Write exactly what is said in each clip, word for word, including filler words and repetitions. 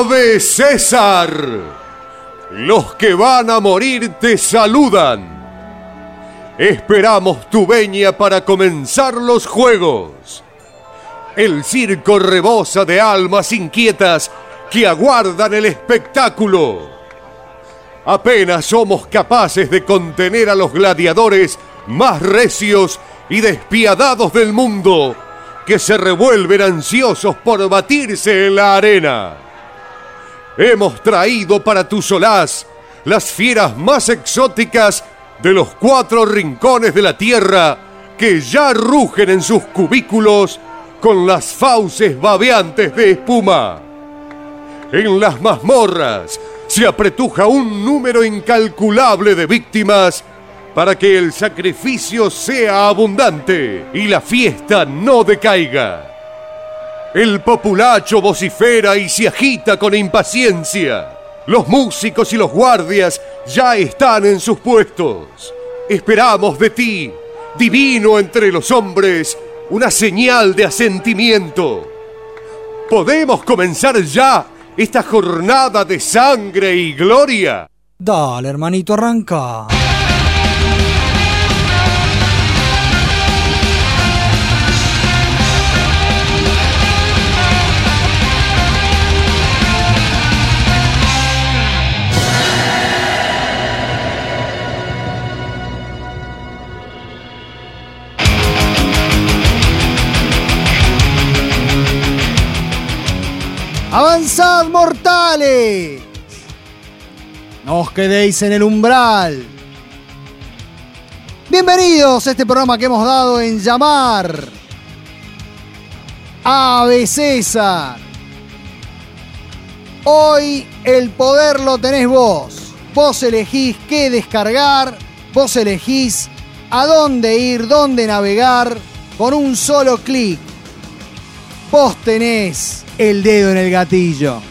Ave César. Los que van a morir te saludan. Esperamos tu veña para comenzar los juegos. El circo rebosa de almas inquietas que aguardan el espectáculo. Apenas somos capaces de contener a los gladiadores más recios y despiadados del mundo, que se revuelven ansiosos por batirse en la arena. Hemos traído para tu solaz las fieras más exóticas de los cuatro rincones de la tierra, que ya rugen en sus cubículos con las fauces babeantes de espuma. En las mazmorras se apretuja un número incalculable de víctimas para que el sacrificio sea abundante y la fiesta no decaiga. El populacho vocifera y se agita con impaciencia. Los músicos y los guardias ya están en sus puestos. Esperamos de ti, divino entre los hombres, una señal de asentimiento. ¿Podemos comenzar ya esta jornada de sangre y gloria? Dale, hermanito, arranca. ¡Avanzad, mortales! No os quedéis en el umbral. Bienvenidos a este programa que hemos dado en llamar Ave César. Hoy el poder lo tenés vos. Vos elegís qué descargar, vos elegís a dónde ir, dónde navegar con un solo clic. Vos tenés el dedo en el gatillo.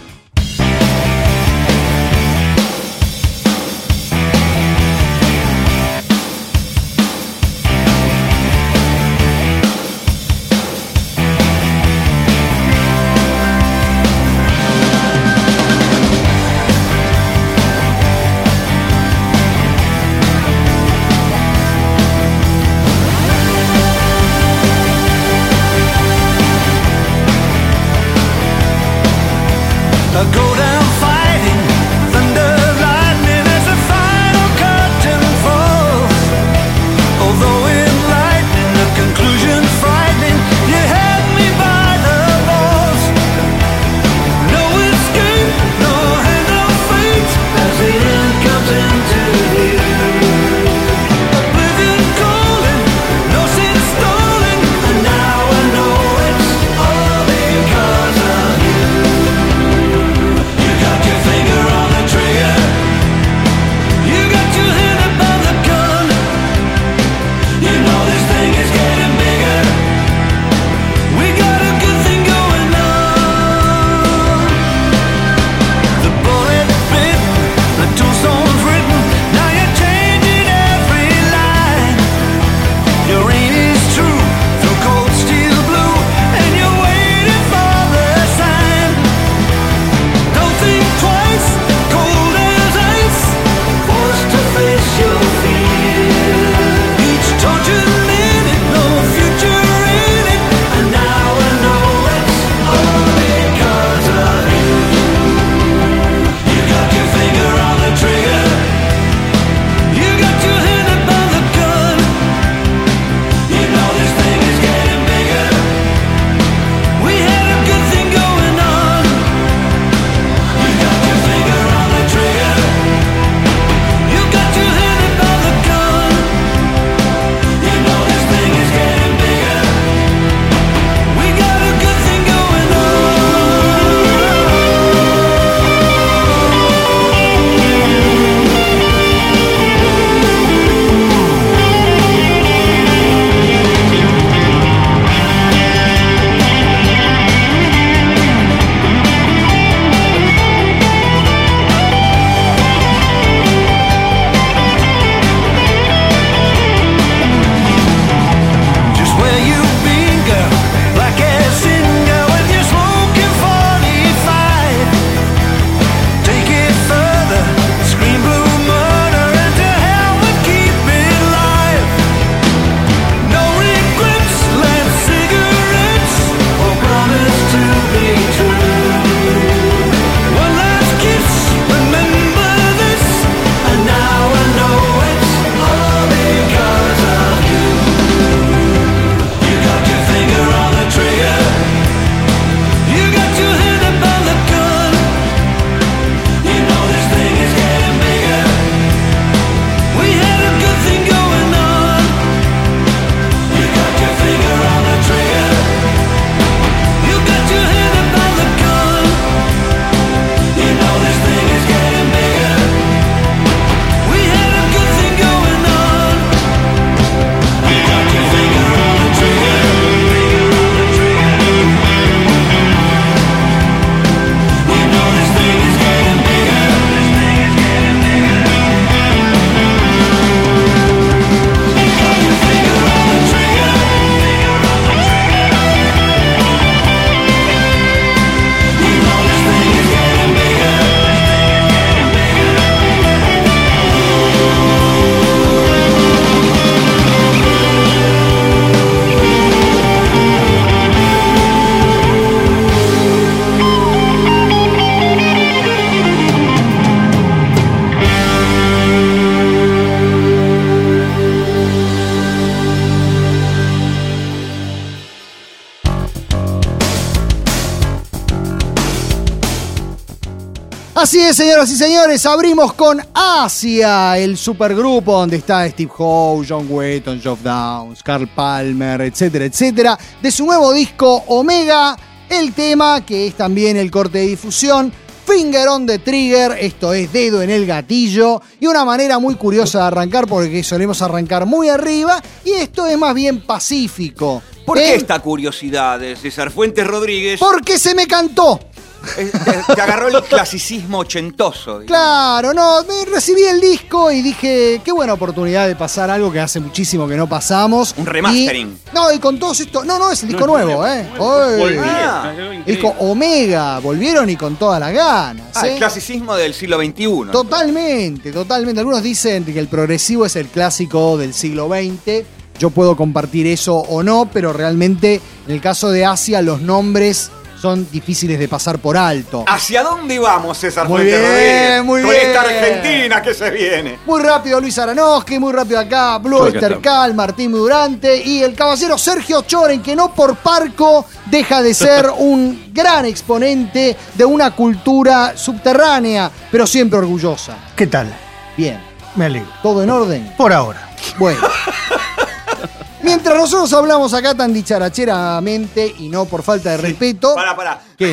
Así es, señoras y señores, abrimos con Asia, el supergrupo donde está Steve Howe, John Wetton, Geoff Downes, Carl Palmer, etcétera, etcétera, de su nuevo disco Omega, el tema que es también el corte de difusión, Finger on the Trigger, esto es dedo en el gatillo, y una manera muy curiosa de arrancar porque solemos arrancar muy arriba y esto es más bien pacífico. ¿Por ¿Eh? qué esta curiosidad, César Fuentes Rodríguez? Porque se me cantó. Eh, te, te agarró el clasicismo ochentoso. Digamos. Claro, no, me recibí el disco y dije, qué buena oportunidad de pasar algo que hace muchísimo que no pasamos. Un remastering. Y, no, y con todos estos, no, no, es el disco no, nuevo, ¿eh? Hoy, ah, disco Omega, volvieron y con todas las ganas. Ah, ¿eh? el clasicismo del siglo veintiuno. Totalmente, totalmente. Algunos dicen que el progresivo es el clásico del siglo veinte. Yo puedo compartir eso o no, pero realmente en el caso de Asia los nombres son difíciles de pasar por alto. ¿Hacia dónde vamos, César Muy Fuentes bien, Rodríguez? muy Con bien. esta Argentina que se viene. Muy rápido Luis Aranowski, muy rápido acá Blue Oyster Cult, Martín Durante y el caballero Sergio Choren, que no por parco deja de ser un gran exponente de una cultura subterránea, pero siempre orgullosa. ¿Qué tal? Bien. Me alegro. ¿Todo en orden? Por ahora. Bueno. Mientras nosotros hablamos acá tan dicharacheramente y no por falta de Sí. respeto. Pará, pará. ¿Qué?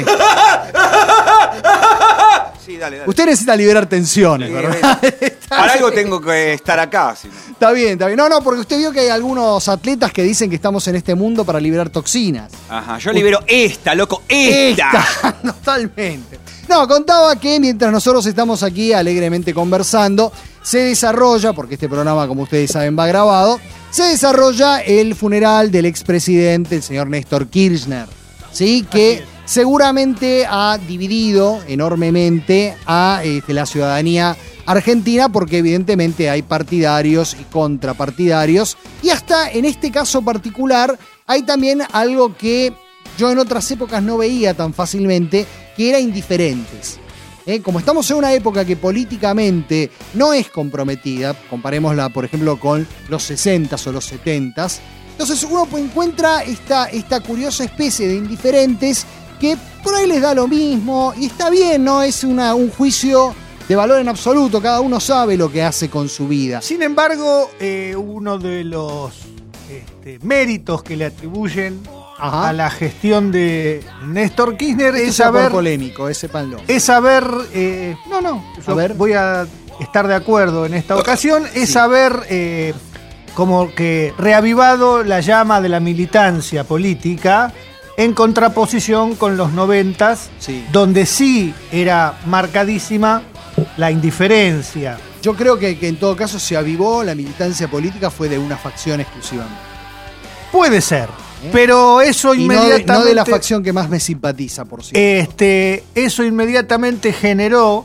Sí, dale, dale. Usted necesita liberar tensiones, Sí, ¿verdad? Para algo tengo que estar acá. Si no. Está bien, está bien. No, no, porque usted vio que hay algunos atletas que dicen que estamos en este mundo para liberar toxinas. Ajá, yo libero esta, loco, esta. Esta, totalmente. No, contaba que mientras nosotros estamos aquí alegremente conversando, se desarrolla, porque este programa, como ustedes saben, va grabado, se desarrolla el funeral del expresidente, el señor Néstor Kirchner, ¿sí? Que seguramente ha dividido enormemente a este, la ciudadanía argentina, porque evidentemente hay partidarios y contrapartidarios, y hasta en este caso particular hay también algo que yo en otras épocas no veía tan fácilmente, que era indiferentes. ¿Eh? Como estamos en una época que políticamente no es comprometida, comparémosla por ejemplo con los sesentas o los setentas, entonces uno encuentra esta, esta curiosa especie de indiferentes que por ahí les da lo mismo y está bien, no es una, un juicio de valor en absoluto, cada uno sabe lo que hace con su vida. Sin embargo, eh, uno de los este, méritos que le atribuyen Ajá. a la gestión de Néstor Kirchner Esto es saber... polémico, ese sépanlo. Es saber... Eh, no, no, a ver. voy a estar de acuerdo en esta ocasión, es sí. haber eh, como que reavivado la llama de la militancia política en contraposición con los noventas, sí. donde sí era marcadísima la indiferencia. Yo creo que, que en todo caso se avivó la militancia política fue de una facción exclusivamente. Puede ser, ¿eh? Pero eso y inmediatamente... No de, no de la facción que más me simpatiza, por cierto. Este, eso inmediatamente generó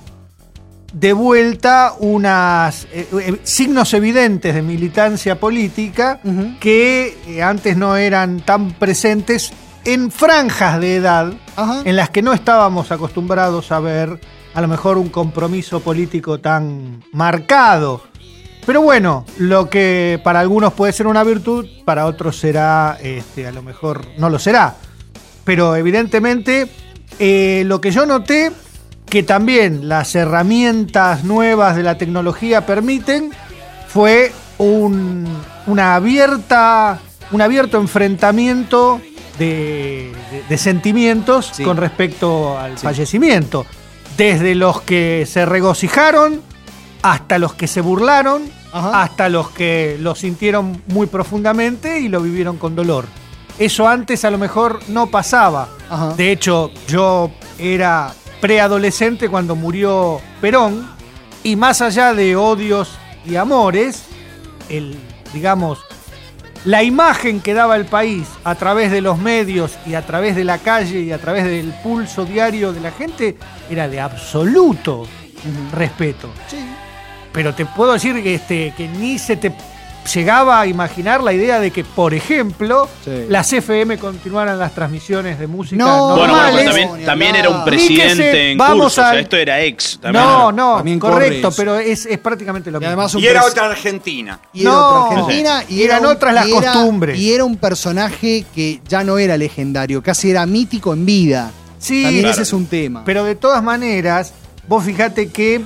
de vuelta unas eh, eh, signos evidentes de militancia política uh-huh. que eh, antes no eran tan presentes en franjas de edad uh-huh. en las que no estábamos acostumbrados a ver a lo mejor un compromiso político tan marcado. Pero bueno, lo que para algunos puede ser una virtud, para otros será, este, a lo mejor no lo será. Pero evidentemente eh, lo que yo noté, que también las herramientas nuevas de la tecnología permiten, fue un, una abierta, un abierto enfrentamiento de, de, de sentimientos sí. con respecto al sí. fallecimiento. Desde los que se regocijaron, hasta los que se burlaron, Ajá. hasta los que lo sintieron muy profundamente y lo vivieron con dolor. Eso antes a lo mejor no pasaba. Ajá. De hecho, yo era preadolescente cuando murió Perón, y más allá de odios y amores, el, digamos, la imagen que daba el país a través de los medios y a través de la calle y a través del pulso diario de la gente era de absoluto uh-huh. respeto. Sí. Pero te puedo decir que, este, que ni se te llegaba a imaginar la idea de que, por ejemplo, sí. las F M continuaran las transmisiones de música no, normales. Bueno, bueno, también, también era un presidente se, en curso, a, o sea, esto era ex. También no, era, no, también correcto, pero es, es prácticamente lo y mismo. Además y era otra Argentina. Y era no, otra Argentina. Y eran era un, otras las y era, costumbres. Y era un personaje que ya no era legendario, casi era mítico en vida. Sí, también claro. ese es un tema. Pero de todas maneras, vos fijate que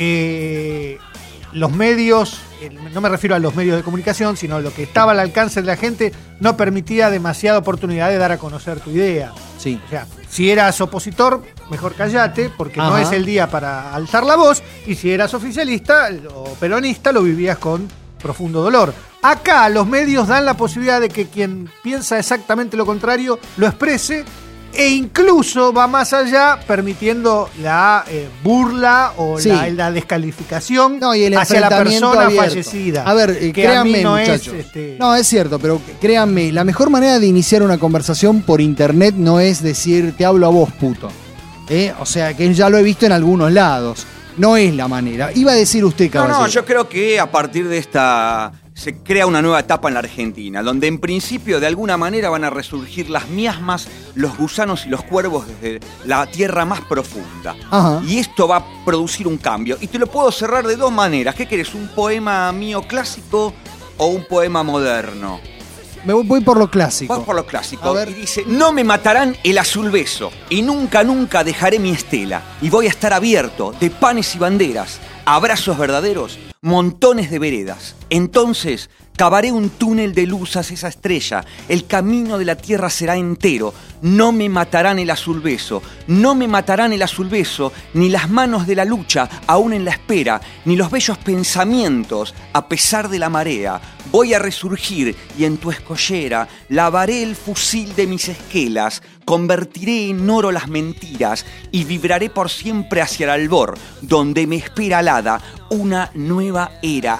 eh, los medios, no me refiero a los medios de comunicación, sino lo que estaba al alcance de la gente, no permitía demasiada oportunidad de dar a conocer tu idea. Sí. O sea, si eras opositor, mejor callate, porque Ajá. no es el día para alzar la voz, y si eras oficialista o peronista, lo vivías con profundo dolor. Acá los medios dan la posibilidad de que quien piensa exactamente lo contrario lo exprese, e incluso va más allá, permitiendo la eh, burla o Sí. la, la descalificación No, y el hacia la enfrentamiento persona abierto. fallecida. A ver, eh, que a mí créanme, no muchachos. es, este... No, es cierto, pero créanme, la mejor manera de iniciar una conversación por internet no es decir, te hablo a vos, puto. ¿Eh? O sea, que ya lo he visto en algunos lados. No es la manera. Iba a decir usted, No, caballero. no, yo creo que a partir de esta se crea una nueva etapa en la Argentina, donde en principio de alguna manera van a resurgir las miasmas, los gusanos y los cuervos desde la tierra más profunda. Ajá. Y esto va a producir un cambio. Y te lo puedo cerrar de dos maneras. ¿Qué querés? ¿Un poema mío clásico o un poema moderno? Me voy, voy por lo clásico. Vas por lo A clásico. ver. Y dice, no me matarán el azul beso, y nunca, nunca dejaré mi estela, y voy a estar abierto de panes y banderas, abrazos verdaderos, montones de veredas. Entonces cavaré un túnel de luz hacia esa estrella, el camino de la tierra será entero. No me matarán el azul beso, no me matarán el azul beso, ni las manos de la lucha, aún en la espera, ni los bellos pensamientos, a pesar de la marea. Voy a resurgir y en tu escollera lavaré el fusil de mis esquelas, convertiré en oro las mentiras y vibraré por siempre hacia el albor, donde me espera alada una nueva era.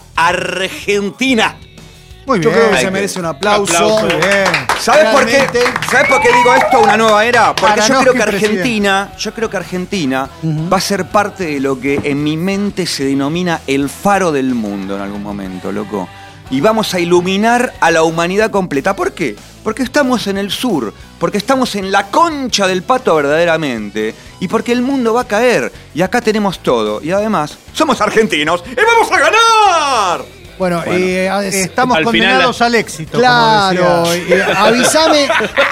Argentina. Muy Yo bien. creo que se se merece un aplauso. aplauso. Muy bien. ¿Sabes por qué? Realmente- ¿Sabes por qué digo esto, una nueva era? Porque yo Aranowski creo que presidente. Argentina, yo creo que Argentina Ujú. va a ser parte de lo que en mi mente se denomina el faro del mundo en algún momento, loco. Y vamos a iluminar a la humanidad completa. ¿Por qué? Porque estamos en el sur, porque estamos en la concha del pato verdaderamente, y porque el mundo va a caer, y acá tenemos todo, y además somos argentinos, ¡y vamos a ganar! Bueno, Bueno, eh, a- Estamos Al final condenados la- al éxito. claro. como decía. eh, avísame,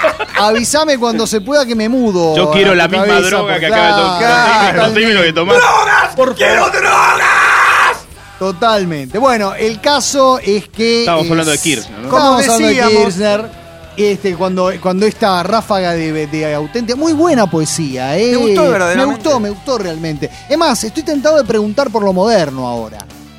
avísame cuando se pueda que me mudo. Yo a quiero la tu misma cabeza, droga por- que acaba de claro, tomar. Contame lo que tomás. ¡Drogas! ¡Quiero drogas! Totalmente. Bueno, el caso es que. Estábamos es- hablando de Kirchner, ¿no? Estábamos Como hablando de decíamos- Kirchner. Este, cuando, cuando esta ráfaga de, de auténtica. Muy buena poesía, ¿eh? ¿Te gustó verdaderamente? Me gustó, me gustó realmente. Es más, estoy tentado de preguntar por lo moderno ahora.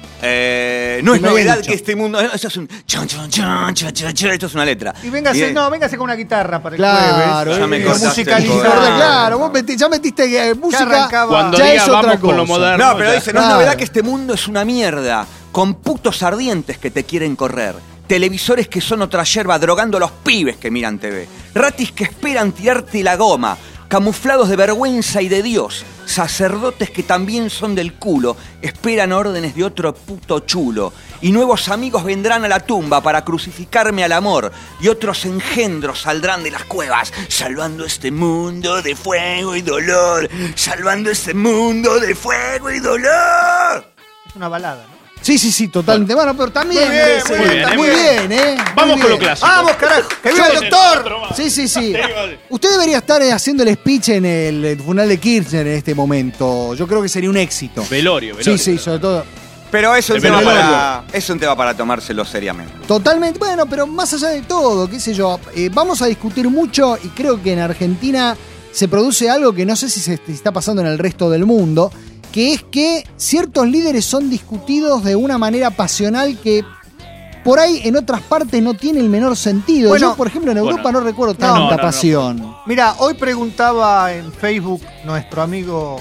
Eh, no Y es me había novedad dicho. que este mundo. Eso es un. Chan, chan, chan, chan, chan, chan, esto es una letra. Y véngase, Bien. no, véngase con una guitarra para el Claro, jueves. Ya me eh, cortaste musicalizar, el poder. claro, vos meti- ya metiste eh, música. arrancaba. Cuando ya diga es otra vamos con lo cosa. moderno. No, pero ya. dice, no Claro. es novedad que este mundo es una mierda, con putos ardientes que te quieren correr, televisores que son otra yerba drogando a los pibes que miran T V, ratis que esperan tirarte la goma, camuflados de vergüenza y de Dios, sacerdotes que también son del culo, esperan órdenes de otro puto chulo, y nuevos amigos vendrán a la tumba para crucificarme al amor, y otros engendros saldrán de las cuevas, salvando este mundo de fuego y dolor, salvando este mundo de fuego y dolor. Es una balada, ¿no? Sí, sí, sí, totalmente. Bueno, pero también. Muy bien, eh, muy sí, bien, muy muy bien, bien. ¿eh? Vamos Muy con lo bien. clásico. ¡Vamos, carajo! ¡Que viva el doctor! Sí, sí, sí. Sí, vale. Usted debería estar eh, haciendo el speech en el, eh, funeral de Kirchner en este momento. Yo creo que sería un éxito. Velorio, velorio. Sí, sí, sobre todo. Pero es un, El tema velorio. para, es un tema para tomárselo seriamente. Totalmente. Bueno, pero más allá de todo, qué sé yo, eh, vamos a discutir mucho y creo que en Argentina se produce algo que no sé si se si está pasando en el resto del mundo, que es que ciertos líderes son discutidos de una manera pasional que por ahí en otras partes no tiene el menor sentido. Bueno, yo, por ejemplo, en Europa bueno. no recuerdo No, tanta no, no, no. pasión. Mira, hoy preguntaba en Facebook nuestro amigo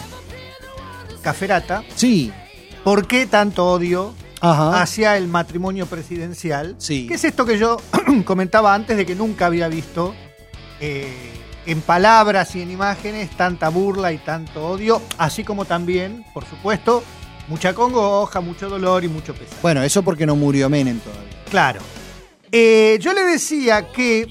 Caferata Sí. por qué tanto odio Ajá. hacia el matrimonio presidencial. Sí. ¿Qué es esto que yo comentaba antes de que nunca había visto eh, en palabras y en imágenes tanta burla y tanto odio, así como también, por supuesto, mucha congoja, mucho dolor y mucho pesar? Bueno, eso porque no murió Menem todavía. Claro. Eh, yo le decía que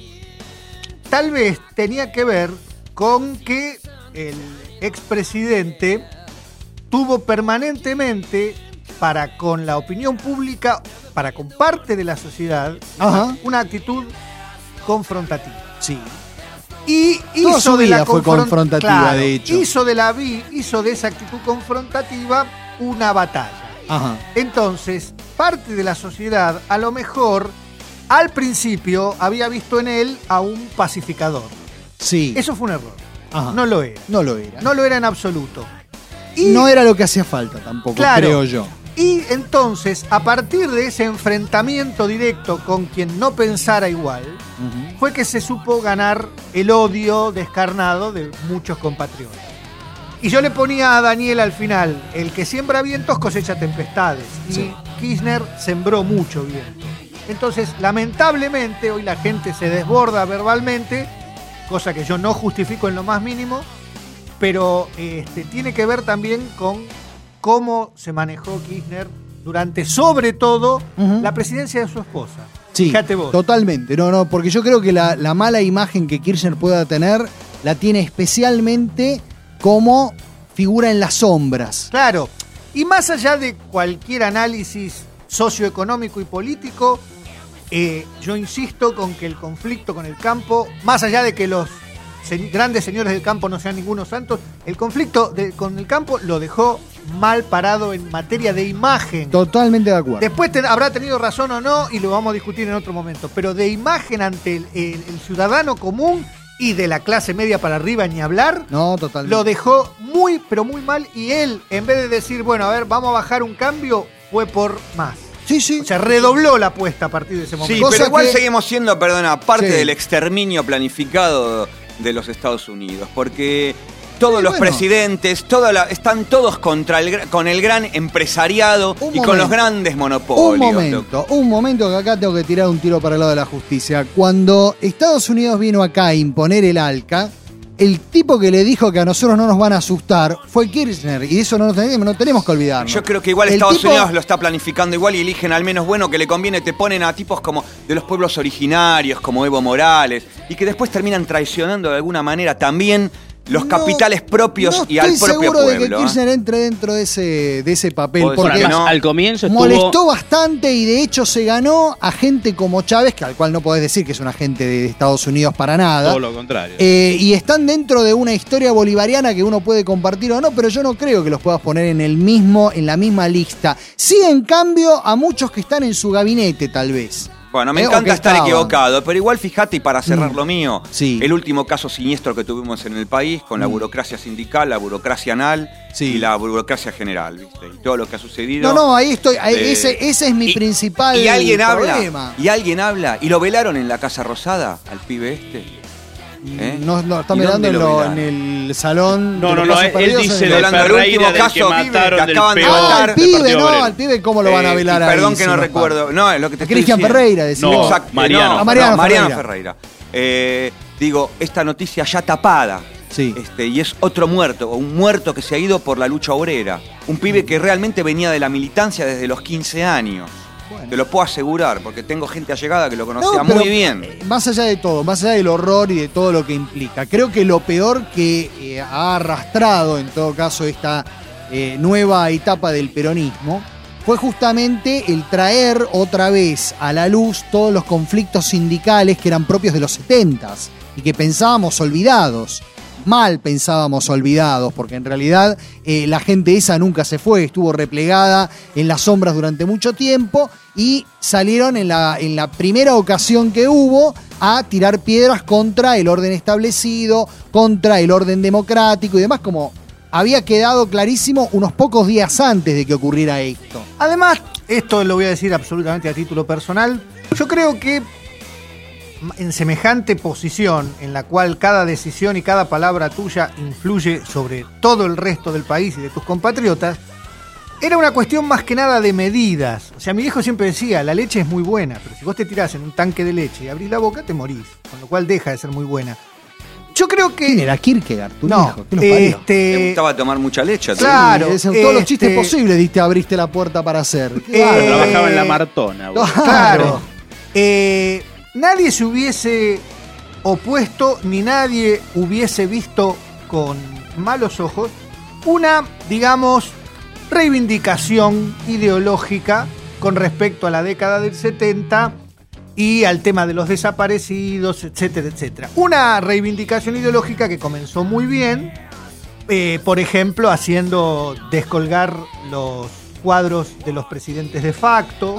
tal vez tenía que ver con que el expresidente tuvo permanentemente para con la opinión pública, para con parte de la sociedad, Ajá. una actitud confrontativa. Sí. Y Toda hizo su de vida la fue confron- confrontativa, claro, de hecho. Hizo de la vi, hizo de esa actitud confrontativa una batalla. Ajá. Entonces, parte de la sociedad, a lo mejor, al principio, había visto en él a un pacificador. Sí. Eso fue un error. Ajá. No lo era. No lo era. No lo era en absoluto. Y, no era lo que hacía falta tampoco, Claro. creo yo. y entonces, a partir de ese enfrentamiento directo con quien no pensara igual, Ujú. fue que se supo ganar el odio descarnado de muchos compatriotas. Y yo le ponía a Daniel al final, el que siembra vientos cosecha tempestades. Y Sí. Kirchner sembró mucho viento. Entonces, lamentablemente, hoy la gente se desborda verbalmente, cosa que yo no justifico en lo más mínimo, pero este, tiene que ver también con cómo se manejó Kirchner durante, sobre todo, Ujú. la presidencia de su esposa. Sí, Fíjate vos. totalmente. No, no, porque yo creo que la, la mala imagen que Kirchner pueda tener la tiene especialmente como figura en las sombras. Claro, y más allá de cualquier análisis socioeconómico y político, eh, yo insisto con que el conflicto con el campo, más allá de que los se- grandes señores del campo no sean ningunos santos, el conflicto de- con el campo lo dejó mal parado en materia de imagen. Totalmente de acuerdo. Después te- habrá tenido razón o no, y lo vamos a discutir en otro momento, pero de imagen ante el, el- el ciudadano común y de la clase media para arriba ni hablar, No, totalmente. lo dejó muy, pero muy mal, y él, en vez de decir, bueno, a ver, vamos a bajar un cambio, fue por más. Sí, sí. O sea, redobló la apuesta a partir de ese momento. Sí, Cosa pero igual que- seguimos siendo, perdona, parte Sí. del exterminio planificado de los Estados Unidos, porque todos Sí, los bueno. presidentes, toda la- están todos contra el, gra- con el gran empresariado Un y con los momento. grandes monopolios. Un momento, un momento que acá tengo que tirar un tiro para el lado de la justicia. Cuando Estados Unidos vino acá a imponer el ALCA, el tipo que le dijo que a nosotros no nos van a asustar fue Kirchner, y de eso no, nos tenemos, no tenemos que olvidarnos. Yo creo que igual El Estados tipo- Unidos lo está planificando igual y eligen al menos bueno que le conviene, te ponen a tipos como de los pueblos originarios, como Evo Morales, y que después terminan traicionando de alguna manera también los No, capitales propios no y al estoy propio seguro de que pueblo. ¿eh? Kirchner entre dentro de ese, de ese papel, Puede ser porque que Además, no. al comienzo estuvo... molestó bastante y de hecho se ganó a gente como Chávez, que al cual no podés decir que es un agente de Estados Unidos para nada. Todo lo contrario. Eh, y están dentro de una historia bolivariana que uno puede compartir o no, pero yo no creo que los puedas poner en el mismo, en la misma lista. Sí, en cambio, a muchos que están en su gabinete, tal vez. Bueno, me Eh, o encanta que estar estaban. equivocado, pero igual fíjate, y para cerrar Mm. lo mío, Sí. el último caso siniestro que tuvimos en el país con la Mm. burocracia sindical, la burocracia anal Sí. y la burocracia general, ¿viste? Y todo lo que ha sucedido. No, no, ahí estoy. ahí- Eh, ese, ese es mi y- principal y alguien problema. habla, y alguien habla, y lo velaron en la Casa Rosada al pibe este. ¿Eh? No, no, está ¿Y mirando dónde en, lo lo- velaron? en el salón. No, de no, los no, casos él perdidos dice en de el- hablando del Ferreira, último del caso, que pibe, mataron que del acaban de peor Ah, matar al del pibe, Partido no, Obrero. al pibe, ¿cómo lo van a Eh, velar y ahí? Perdón que si no pasa? recuerdo. No, es lo que te estoy Cristian diciendo. Ferreira, decía. No, Exacto, Mariano. no, Ah, Mariano no, Mariano Ferreira. Ferreira. Eh, digo, esta noticia ya tapada. Sí. Este, y es otro muerto, un muerto que se ha ido por la lucha obrera. Un pibe que realmente venía de la militancia desde los quince años. Bueno. Te lo puedo asegurar, porque tengo gente allegada que lo conocía No, pero, muy bien. eh, Más allá de todo, más allá del horror y de todo lo que implica, creo que lo peor que eh, ha arrastrado en todo caso esta eh, nueva etapa del peronismo fue justamente el traer otra vez a la luz todos los conflictos sindicales que eran propios de los setentas y que pensábamos olvidados. Mal pensábamos olvidados, porque en realidad eh, la gente esa nunca se fue, estuvo replegada en las sombras durante mucho tiempo y salieron en la, en la primera ocasión que hubo a tirar piedras contra el orden establecido, contra el orden democrático y demás, como había quedado clarísimo unos pocos días antes de que ocurriera esto. Además, esto lo voy a decir absolutamente a título personal, yo creo que en semejante posición en la cual cada decisión y cada palabra tuya influye sobre todo el resto del país y de tus compatriotas, era una cuestión más que nada de medidas. O sea, mi viejo siempre decía, la leche es muy buena, pero si vos te tirás en un tanque de leche y abrís la boca, te morís, con lo cual deja de ser muy buena. Yo creo que... ¿Quién era Kierkegaard, tu No, hijo? ¿Qué los parió? Le este... gustaba tomar mucha leche. Claro. Sí, es- todos los chistes este- posibles diste, abriste la puerta para hacer. Eh, Claro. Trabajaba en la Martona. boludo. Claro. Eh, nadie se hubiese opuesto ni nadie hubiese visto con malos ojos una, digamos, reivindicación ideológica con respecto a la década del setenta y al tema de los desaparecidos, etcétera, etcétera. Una reivindicación ideológica que comenzó muy bien, eh, por ejemplo, haciendo descolgar los cuadros de los presidentes de facto,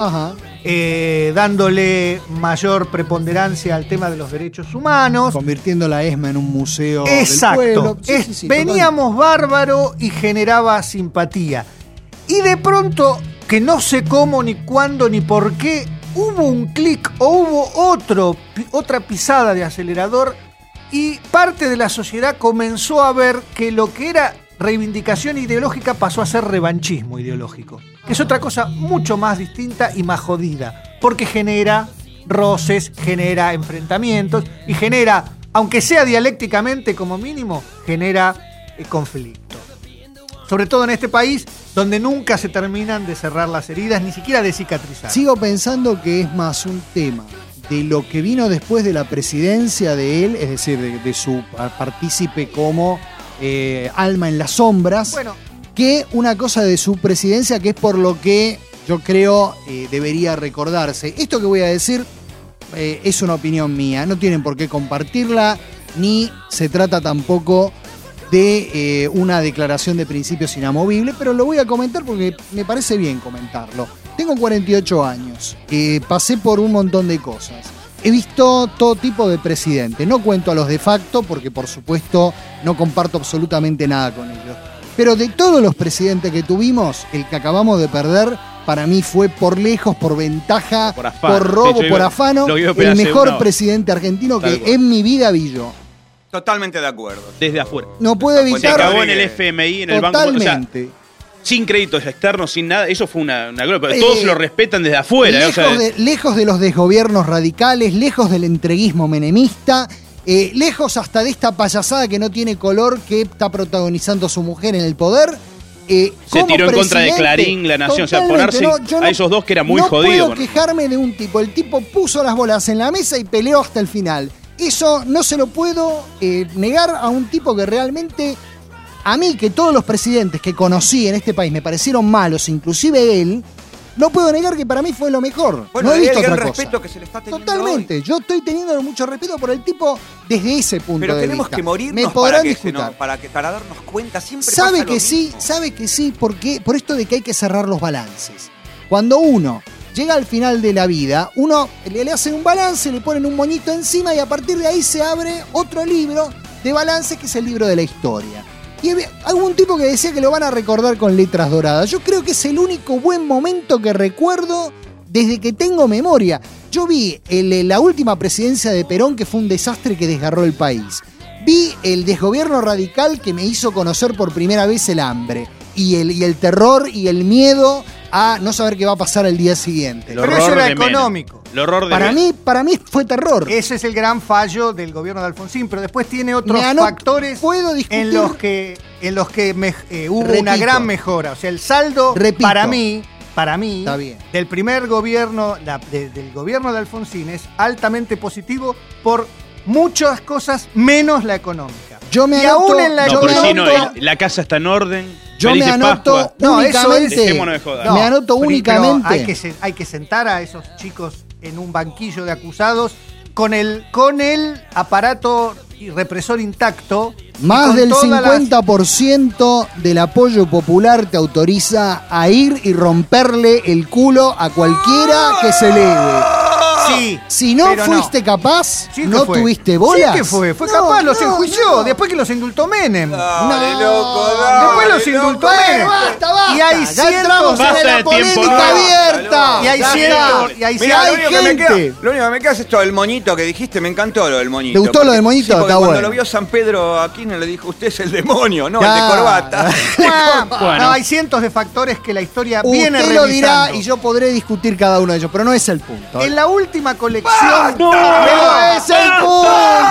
eh, dándole mayor preponderancia al tema de los derechos humanos. Convirtiendo la ESMA en un museo Exacto. del pueblo. Sí, es, sí, sí, veníamos bárbaro y generaba simpatía. Y de pronto, que no sé cómo, ni cuándo, ni por qué, hubo un clic o hubo otro, otra pisada de acelerador y parte de la sociedad comenzó a ver que lo que era reivindicación ideológica pasó a ser revanchismo ideológico, que es otra cosa mucho más distinta y más jodida, porque genera roces, genera enfrentamientos y genera, aunque sea dialécticamente como mínimo, genera eh, conflicto. Sobre todo en este país donde nunca se terminan de cerrar las heridas, ni siquiera de cicatrizar. Sigo pensando que es más un tema de lo que vino después de la presidencia de él, es decir, de, de su partícipe como eh, alma en las sombras, bueno, que una cosa de su presidencia, que es por lo que yo creo eh, debería recordarse. Esto que voy a decir eh, es una opinión mía, no tienen por qué compartirla, ni se trata tampoco de eh, una declaración de principios inamovible, pero lo voy a comentar porque me parece bien comentarlo. Tengo cuarenta y ocho años, eh, pasé por un montón de cosas. He visto todo tipo de presidentes, no cuento a los de facto porque por supuesto no comparto absolutamente nada con ellos. Pero de todos los presidentes que tuvimos, el que acabamos de perder, para mí fue por lejos, por ventaja, por, por robo, hecho, por iba, afano, el mejor presidente argentino que cual. en mi vida vi yo. Totalmente de acuerdo. Desde afuera. No puedo evitar. Se cagó en el F M I, en el Totalmente. Banco. O sea, sin créditos externos, sin nada. Eso fue una, una gloria. Eh, Todos lo respetan desde afuera. Lejos, o sea, de, lejos de los desgobiernos radicales, lejos del entreguismo menemista, eh, lejos hasta de esta payasada que no tiene color que está protagonizando su mujer en el poder. Eh, se tiró en contra de Clarín, La Nación. O sea, ponerse no, no, a esos dos que era muy no jodido. No puedo quejarme de un tipo. El tipo puso las bolas en la mesa y peleó hasta el final. Eso no se lo puedo eh, negar a un tipo que realmente, a mí, que todos los presidentes que conocí en este país me parecieron malos, inclusive él, no puedo negar que para mí fue lo mejor. Bueno, no he visto el otra gran cosa. respeto que se le está teniendo Totalmente. hoy. Yo estoy teniendo mucho respeto por el tipo desde ese punto Pero de tenemos vista. que morirnos me podrán para, que discutir. no, para, que, para darnos cuenta. Siempre sabe pasa que lo sí, mismo. sabe que sí, porque por esto de que hay que cerrar los balances. Cuando uno llega al final de la vida, uno le, le hacen un balance, le ponen un moñito encima y a partir de ahí se abre otro libro de balances que es el libro de la historia. Y hay algún tipo que decía que lo van a recordar con letras doradas. Yo creo que es el único buen momento que recuerdo desde que tengo memoria. Yo vi el, la última presidencia de Perón, que fue un desastre que desgarró el país. Vi el desgobierno radical que me hizo conocer por primera vez el hambre. Y el, y el terror y el miedo a no saber qué va a pasar el día siguiente. Pero eso era económico. El horror de para mí, para mí fue terror. Ese es el gran fallo del gobierno de Alfonsín, pero después tiene otros Me anot- factores puedo discutir. en los que, en los que me, eh, hubo Repito. una gran mejora. O sea, el saldo Repito. para mí, para mí, Está bien. del primer gobierno, la, de, del gobierno de Alfonsín es altamente positivo por muchas cosas menos la económica. Yo me y anoto, aún en la no, yo pero me si no, anoto- el- la casa está en orden. Yo me Felices anoto Pascua. No, eso es- únicamente. Dejémonos de joder. me anoto pero- únicamente. pero hay, que, se- hay que sentar a esos chicos en un banquillo de acusados con el, con el aparato y represor intacto. y Más con del todas las- cincuenta por ciento del apoyo popular te autoriza a ir y romperle el culo a cualquiera que se eleve. Sí, Si no pero fuiste capaz, Sí que no fue. tuviste bolas. Sí que fue, fue No, capaz, los no, enjuició, no. después que los indultó Menem. Dale, No, loco, dale, Después los indultó loco. Menem. Basta, basta. Y hay ya entramos cientos, en Basta la de tiempo polémica nuevo. abierta. y hay Ya cientos, está. y hay Mirá, hay lo, único que me gente. queda, lo único que me queda es esto, el moñito que dijiste, me encantó lo del moñito. ¿Te gustó lo porque- del moñito? Sí, porque Está cuando bueno. lo vio San Pedro Aquino le dijo, usted es el demonio, no, Claro. el de corbata. Bueno. No, hay cientos de factores que la historia viene Usted lo dirá revisando. y yo podré discutir cada uno de ellos, pero no es el punto. En la última colección... ¡No es el punto!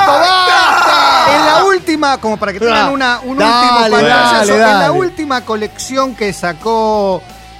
¡Basta! En la última, como para que tengan una, un Dale, último pantallazo, dale, en la dale. última colección que sacó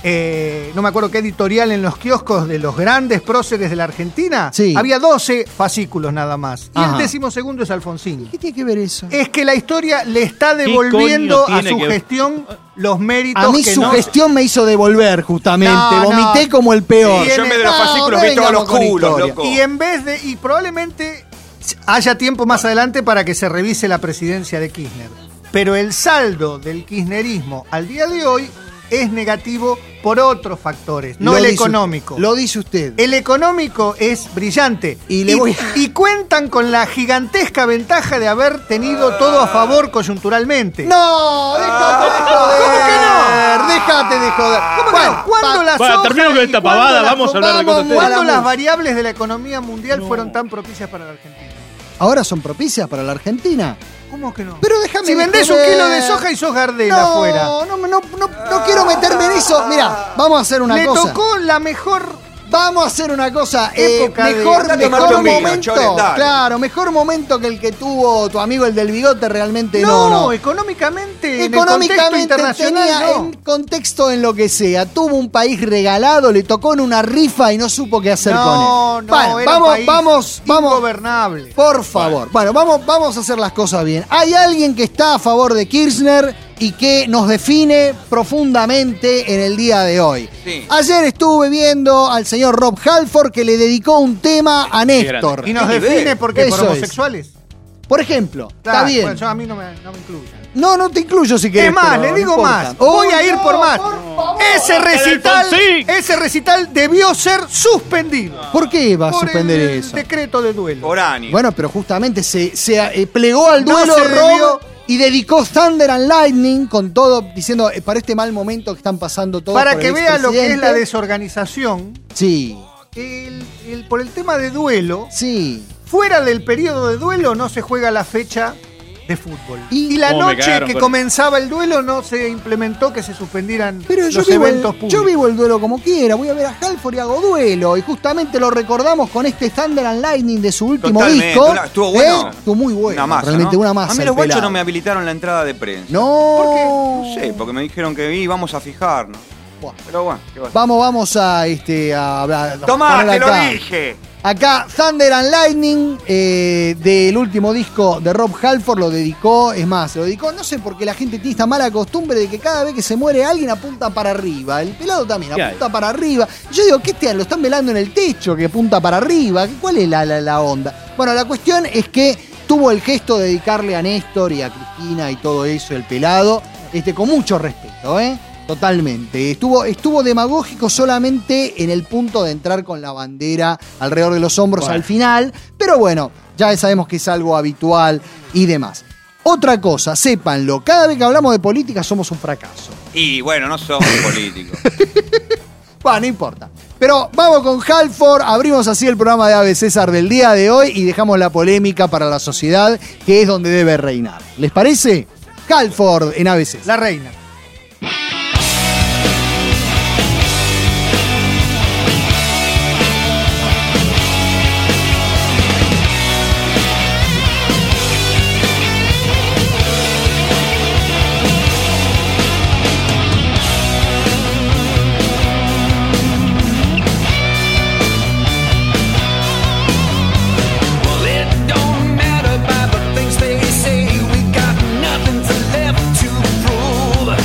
eh, no me acuerdo qué editorial en los kioscos de los grandes próceres de la Argentina, Sí. había doce fascículos nada más. Y Ajá. el decimosegundo es Alfonsín. ¿Qué tiene que ver eso? Es que la historia le está devolviendo coño a tiene su que ver? gestión los méritos A mí que su no... gestión me hizo devolver, justamente. No, Vomité no. como el peor. Sí, yo me de los No, fascículos no vi todos los vengamos con culos, historia. loco. Y en vez de... Y probablemente haya tiempo más adelante para que se revise la presidencia de Kirchner. Pero el saldo del kirchnerismo al día de hoy es negativo por otros factores, no Lo el dice económico. usted, Lo dice usted. El económico es brillante. Y le voy a- y cuentan con la gigantesca ventaja de haber tenido todo a favor coyunturalmente. No, déjate de joder. ¿Cómo que no? Déjate de joder. ¿Cómo que Bueno, no? ¿Cuándo pa- las Bueno, hojas terminemos con y esta cuándo pavada, las- vamos a hablar de cosas vamos, serias. ¿Cuándo Vamos. las variables de la economía mundial fueron tan propicias para la Argentina? ¿Ahora son propicias para la Argentina? ¿Cómo que no? Pero déjame Si de vendés un joder. kilo de soja y sos Gardel afuera. No, no, no, no, no quiero meterme en eso. Mira, vamos a hacer una Le cosa. tocó la mejor... Vamos a hacer una cosa. eh, Época de- mejor Andate a mejor tomarte un vino, momento. Chores, dale. Claro, mejor momento que el que tuvo tu amigo el del bigote realmente no, No, no. económicamente, en el Económicamente contexto internacional, tenía no. en contexto en lo que sea. Tuvo un país regalado, le tocó en una rifa y no supo qué hacer No, con él. no, Bueno, era vamos, un país vamos, vamos. ingobernable. Por favor. Bueno, vamos, vamos a hacer las cosas bien. Hay alguien que está a favor de Kirchner y que nos define profundamente en el día de hoy. Sí. Ayer estuve viendo al señor Rob Halford que le dedicó un tema a Néstor. grande. Y nos ¿Qué define nivel? porque por Eso es. homosexuales. Por ejemplo, Claro, está bien. bueno, yo a mí no me, no me incluyen. No, no te incluyo si querés. Es más, pero le no digo importa. más. Voy Oh, a ir no, por más. favor. Ese recital, Alfonsín. ese recital debió ser suspendido. ¿Por qué va a por suspender el eso? decreto de duelo. Por años. Bueno, pero justamente se, se eh, plegó al No duelo se Rob debió- y dedicó Thunder and Lightning con todo, diciendo, eh, para este mal momento que están pasando todos Para por que el vea lo que es la expresidente. desorganización, Sí, el- el- por el tema de duelo, sí. fuera del periodo de duelo no se juega la fecha de fútbol. Y- Y, la ¿Cómo me noche cagaron que con- comenzaba el duelo no se implementó que se suspendieran Pero yo los vivo, el, eventos públicos. yo vivo el duelo como quiera, voy a ver a Halford y hago duelo. Y justamente lo recordamos con este Thunder and Lightning de su último Totalmente, disco. una- estuvo bueno. ¿Eh? Estuvo muy bueno. Una masa, realmente ¿no? una masa. A mí el los guachos pelado. no me habilitaron la entrada de prensa. No. ¿Por qué? No sé, porque me dijeron que íbamos a fijarnos. Buah. Pero bueno, ¿qué va? Vamos, vamos a este a hablar. Tomá, poner te lo acá. dije. Acá, Thunder and Lightning, eh, del último disco de Rob Halford, lo dedicó, es más, lo dedicó, no sé por qué la gente tiene esta mala costumbre de que cada vez que se muere alguien apunta para arriba. El pelado también ¿Qué apunta hay? para arriba. Yo digo, ¿qué te, lo están velando en el techo que apunta para arriba? ¿Cuál es la, la, la onda? Bueno, la cuestión es que tuvo el gesto de dedicarle a Néstor y a Cristina y todo eso, el pelado, este, con mucho respeto, ¿eh? Totalmente. Estuvo, estuvo demagógico solamente en el punto de entrar con la bandera alrededor de los hombros Bueno. al final, pero bueno, ya sabemos que es algo habitual y demás. Otra cosa, sépanlo, cada vez que hablamos de política somos un fracaso. Y bueno, no somos políticos. Bueno, no importa. Pero vamos con Halford, abrimos así el programa de Ave César del día de hoy y dejamos la polémica para la sociedad, que es donde debe reinar. ¿Les parece? Halford en Ave César. La reina. Well, it don't matter by the things they say. We got nothing to left to prove.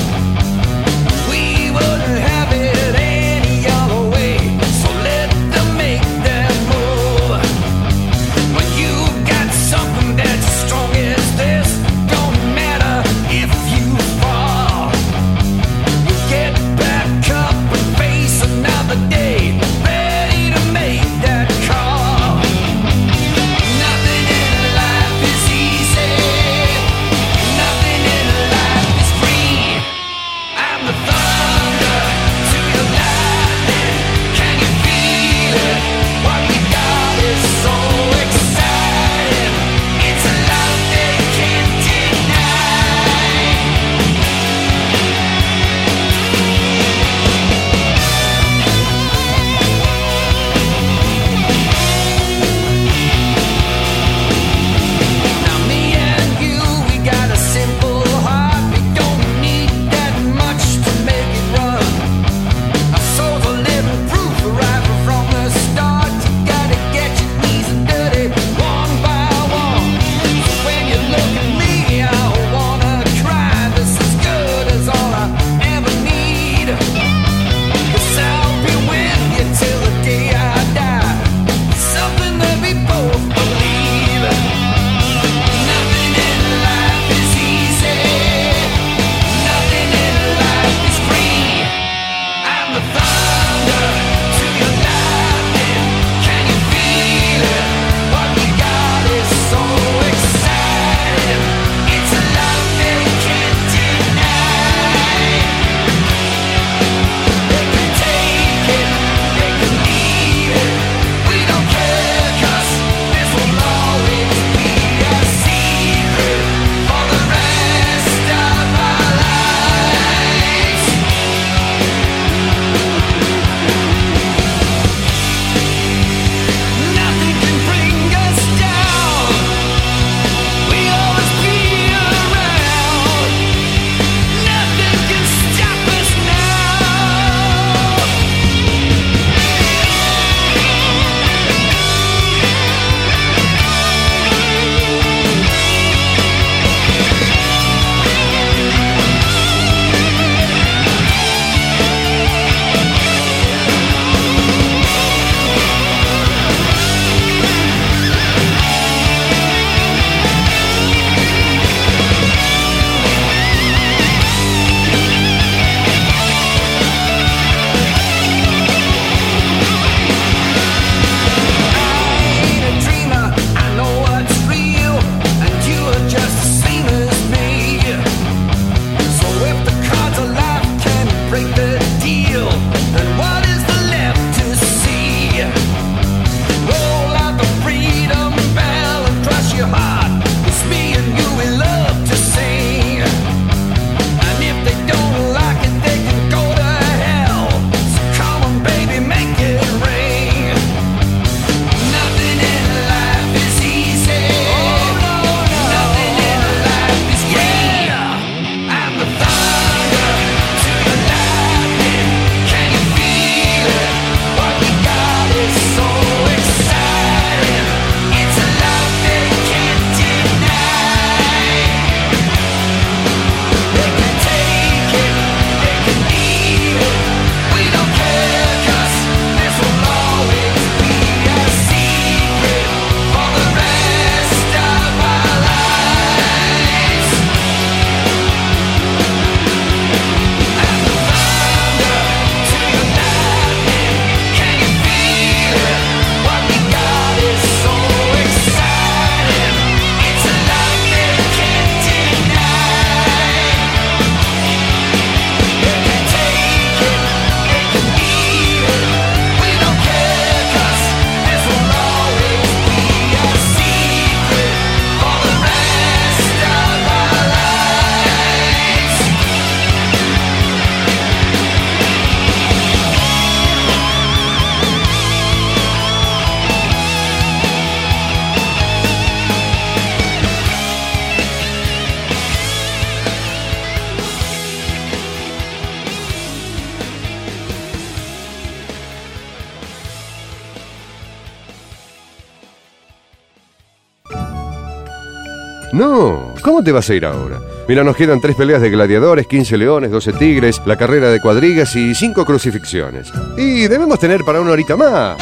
No, ¿cómo te vas a ir ahora? Mira, nos quedan tres peleas de gladiadores, quince leones, doce tigres, la carrera de cuadrigas y cinco crucifixiones. Y debemos tener para una horita más.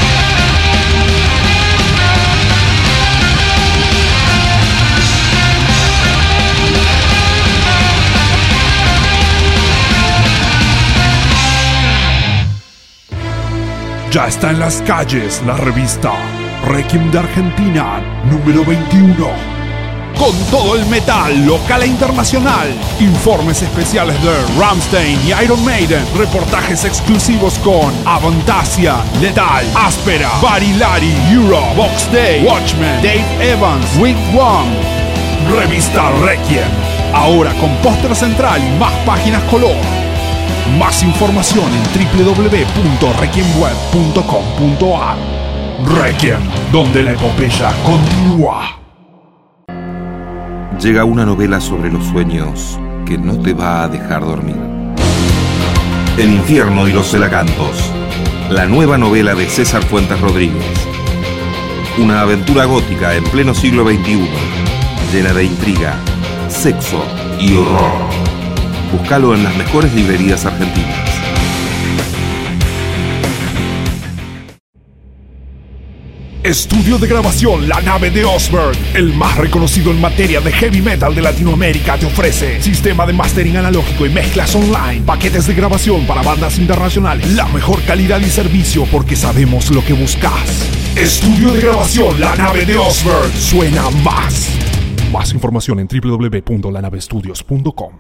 Ya está en las calles la revista Requiem de Argentina, número veintiuno. Con todo el metal local e internacional. Informes especiales de Rammstein y Iron Maiden. Reportajes exclusivos con Avantasia, Lethal, Áspera, Barilari, Euro, Box Day, Watchmen, Dave Evans, Week One. Revista Requiem. Ahora con póster central y más páginas color. Más información en doble u doble u doble u punto requiem web punto com punto a r. Requiem, donde la epopeya continúa. Llega una novela sobre los sueños que no te va a dejar dormir. El infierno y los celacantos. La nueva novela de César Fuentes Rodríguez. Una aventura gótica en pleno siglo veintiuno, llena de intriga, sexo y horror. Búscalo en las mejores librerías argentinas. Estudio de grabación La Nave de Osberg, el más reconocido en materia de heavy metal de Latinoamérica, te ofrece sistema de mastering analógico y mezclas online, paquetes de grabación para bandas internacionales, la mejor calidad y servicio porque sabemos lo que buscas. Estudio de grabación La Nave de Osberg, suena más. Más información en doble u doble u doble u punto la nave estudios punto com.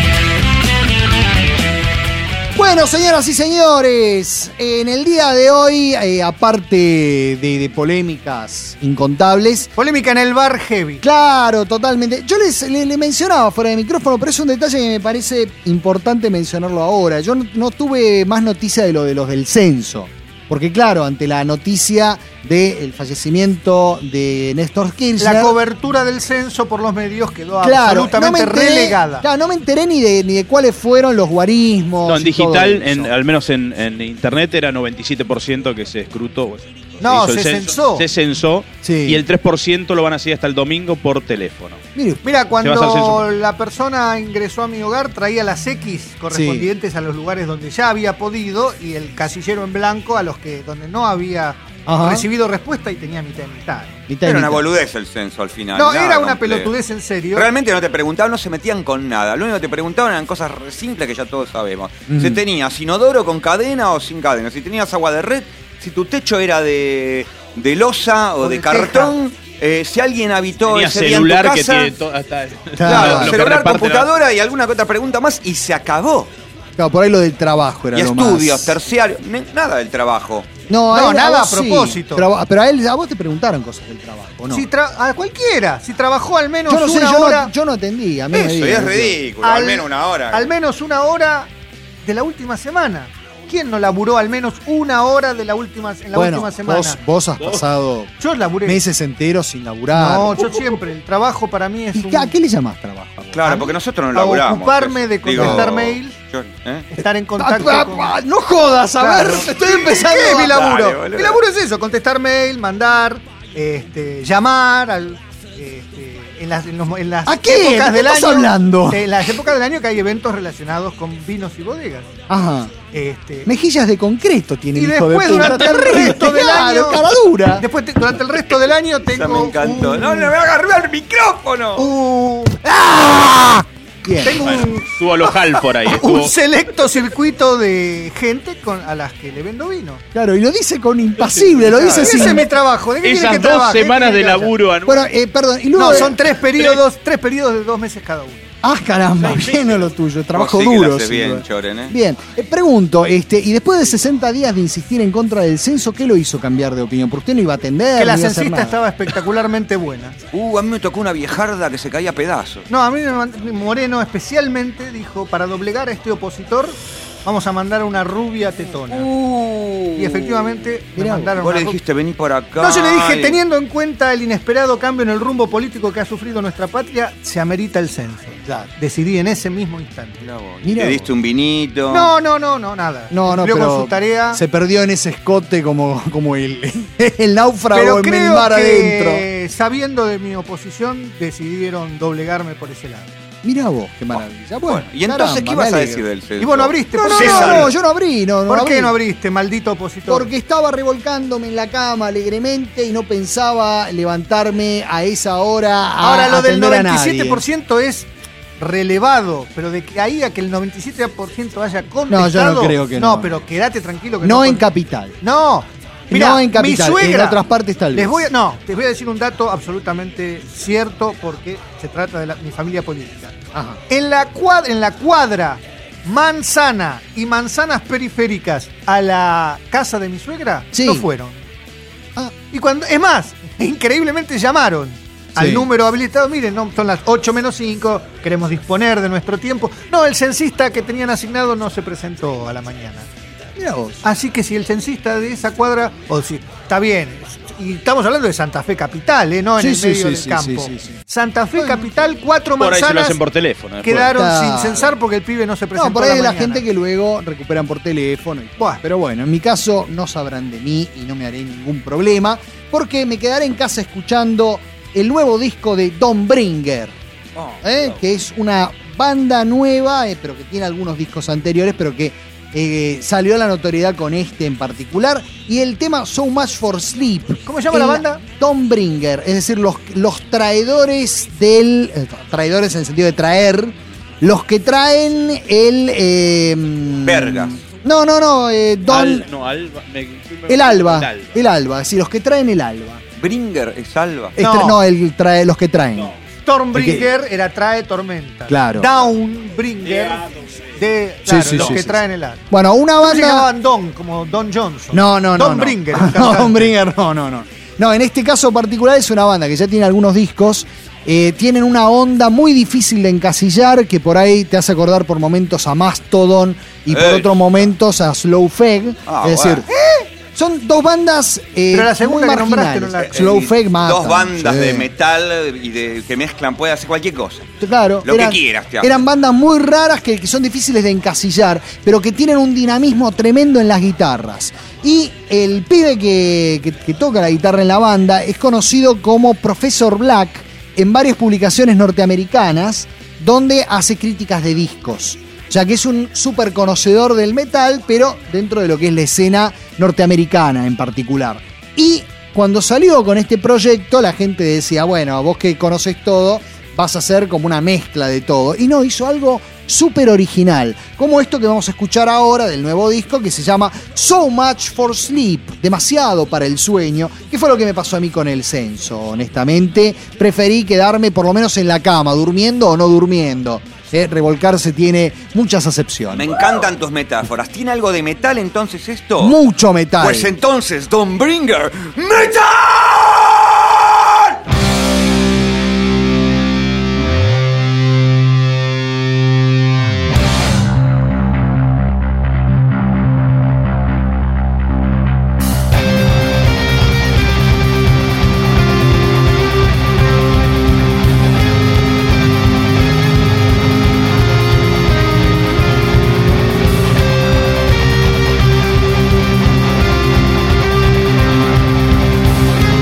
Bueno, señoras y señores, en el día de hoy, eh, aparte de, de polémicas incontables... Polémica en el bar heavy. Claro, totalmente. Yo les, le, le mencionaba fuera de micrófono, pero es un detalle que me parece importante mencionarlo ahora. Yo no, no tuve más noticia de lo de los del censo. Porque claro, ante la noticia del fallecimiento de Néstor Kirchner... La cobertura del censo por los medios quedó claro, absolutamente no enteré, relegada. Claro, no me enteré ni de, ni de cuáles fueron los guarismos. No, en y digital, todo eso. en, al menos en, en internet, era noventa y siete por ciento que se escrutó. Bueno, No, hizo el se censo, censó. Se censó Sí. y el tres por ciento lo van a hacer hasta el domingo por teléfono. Mire, Mira, Se va a hacer cuando censo. la persona ingresó a mi hogar, traía las X correspondientes a los lugares donde ya había podido y el casillero en blanco a los que donde no había Ajá. recibido respuesta y tenía mitad y mitad. mitad y Era una mitad. boludez el censo al final. No, nada era una complejo. pelotudez en serio. Realmente no te preguntaban, no se metían con nada. Lo único que te preguntaban eran cosas re simples que ya todos sabemos. Mm. Si tenías inodoro con cadena o sin cadena. Si tenías agua de red, si tu techo era de, de losa o, O de, de cartón. Eh, si alguien habitó Tenía ese día en celular tu que casa, tiene to- hasta Claro, lo que celular, reparte la- computadora y alguna que otra pregunta más y se acabó. Claro, por ahí lo del trabajo era Y lo estudios, más. terciario, ne- nada del trabajo. No, No, él- nada vos a propósito. Pero, pero a él, a vos te preguntaron cosas del trabajo, ¿no? Si tra- a cualquiera, si trabajó al menos yo no sé, una yo hora. no, yo no atendí. A mí me Eso, y digan, es ¿no? ridículo, al, menos una hora. Al menos una hora de la última semana. ¿Quién no laburó al menos una hora de la última, en la Bueno, última semana? vos, vos has pasado Yo laburé. meses enteros sin laburar. No, yo siempre. El trabajo para mí es ¿Y un- qué- a qué le llamás trabajo? Claro, porque nosotros no a laburamos. ocuparme de Digo, contestar mail. yo- ¿eh? estar en Ah, contacto ah, con... ah, no jodas, a Claro. ver, estoy empezando. ¿Qué es mi a- laburo? Dale, boludo. Mi laburo es eso, contestar mail, mandar, este, llamar, al, este, en las, en los- en las ¿A qué? épocas ¿De qué del estás año. hablando? En las épocas del año que hay eventos relacionados con vinos y bodegas. Ajá. Este, Mejillas de concreto tiene y el hijo de después puta. durante el Terrible, resto del claro, año. cara dura. Después te- durante el resto del año Esa tengo. me encantó. un- No, no me va a agarrar el micrófono. un- Bien. tengo Bueno, un, estuvo Lojal por ahí. Estuvo, un selecto circuito de gente con, a las que le vendo vino. Claro, y lo dice con impasible, lo dice Ese sin... es mi trabajo. ¿De qué quiere esas que dos trabaje? ¿Qué semanas de quiere que haya? laburo anual. Bueno, eh, perdón, y luego... No, de- son tres periodos, tres periodos de dos meses cada uno. Ah, caramba, lleno lo tuyo, trabajo Vos sí que la duro. haces sí, bien, güey. Choren, ¿eh? Bien, eh, pregunto, este, y después de sesenta días de insistir en contra del censo, ¿qué lo hizo cambiar de opinión? Porque usted no iba a atender, Que la ni iba a hacer censista nada. estaba espectacularmente buena. Uh, a mí me tocó una viejarda que se caía a pedazos. No, a mí me mand- Moreno especialmente dijo, para doblegar a este opositor, vamos a mandar a una rubia tetona. Y efectivamente me Mirá, mandaron Vos una le ru- dijiste, vení por acá. No, yo le dije, y- teniendo en cuenta el inesperado cambio en el rumbo político que ha sufrido nuestra patria, se amerita el censo. Claro. Decidí en ese mismo instante. Mirá vos, Mirá Le vos. diste un vinito. No, no, no, no, nada. No, no, Cumplió pero con su tarea. se perdió en ese escote como, como el, el náufrago Pero en el creo mar que adentro. sabiendo de mi oposición, decidieron doblegarme por ese lado. Mirá vos, qué maravilla. Bueno, ¿Y entonces caramba, qué ibas me a alegro. decir del censo? Y vos no abriste. No, ¿por no, qué? no, no, yo no abrí, no, no ¿Por abrí. qué no abriste, maldito opositor? Porque estaba revolcándome en la cama alegremente y no pensaba levantarme a esa hora a Ahora, lo del atender a noventa y siete por nadie. ciento es relevado, pero de que ahí a que el noventa y siete por ciento haya contestado... No, yo no creo que no. No, pero quédate tranquilo que No no... en con- capital. No. Mirá, No en capital, mi suegra, en otras partes tal les vez. voy a, no, les voy a decir un dato absolutamente cierto porque se trata de la- mi familia política. Ajá. En la, cuadra, en la cuadra manzana y manzanas periféricas a la casa de mi suegra, Sí. no fueron. Ah. Y cuando, es más, increíblemente llamaron al Sí. número habilitado. Miren, no, son las ocho menos cinco, queremos disponer de nuestro tiempo. No, el censista que tenían asignado no se presentó a la mañana. Mirá vos. Así que si el censista de esa cuadra, o si está bien, y estamos hablando de Santa Fe Capital, ¿eh? No en Sí, el sí, medio sí, del sí, campo. sí, sí, sí. Santa Fe Capital, cuatro Por ahí se lo manzanas hacen por teléfono. después. quedaron Claro. sin censar porque el pibe no se presentó No, por a ahí la es la mañana. gente que luego recuperan por teléfono. y- Buah. Pero bueno, en mi caso no sabrán de mí y no me haré ningún problema porque me quedaré en casa escuchando el nuevo disco de Don Bringer, Oh, ¿eh? no. que es una banda nueva, eh, pero que tiene algunos discos anteriores, pero que eh, salió a la notoriedad con este en particular. Y el tema So Much for Sleep. ¿Cómo se llama la El- banda? Don Bringer, es decir, los, los traidores del... eh, traidores en el sentido de traer, los que traen el... eh, Verga. No, no, no, eh, Don... Al- no, Alba. me- el alba, El alba. el alba, es decir, los que traen el alba. Bringer es Alba. Es No. tra- no, el trae, los que traen. Stormbringer era trae tormenta. Claro. Downbringer de claro, sí, los sí, que sí, traen el alma. Bueno, una ¿Cómo se banda... llamaban Don? Como Don Johnson. No, no, no. Don no. Bringer. el No, cantante. Don Bringer, no, no, no. No, en este caso particular es una banda que ya tiene algunos discos. eh, tienen una onda muy difícil de encasillar que por ahí te hace acordar por momentos a Mastodon y por Ey. otros momentos a Slow Feg. Ah, es decir, bueno. son dos bandas eh, Pero la segunda muy que nombraste marginales. no la- Slow Eh, Feg mata. Dos bandas Sí. de metal y de que mezclan, puede hacer cualquier cosa. Claro, Lo que quieras, te hago. eran bandas muy raras que, que son difíciles de encasillar, pero que tienen un dinamismo tremendo en las guitarras. Y el pibe que, que- que toca la guitarra en la banda es conocido como Professor Black en varias publicaciones norteamericanas donde hace críticas de discos. Ya que es un súper conocedor del metal, pero dentro de lo que es la escena norteamericana en particular. Y cuando salió con este proyecto, la gente decía, bueno, vos que conoces todo, vas a hacer como una mezcla de todo. Y no, hizo algo súper original, como esto que vamos a escuchar ahora del nuevo disco que se llama So Much for Sleep, demasiado para el sueño, que fue lo que me pasó a mí con el censo, honestamente. Preferí quedarme por lo menos en la cama, durmiendo o no durmiendo. Eh, revolcarse tiene muchas acepciones. Me encantan tus metáforas. ¿Tiene algo de metal entonces esto? Mucho metal. Pues entonces, Don Bringer, ¡metal! Thank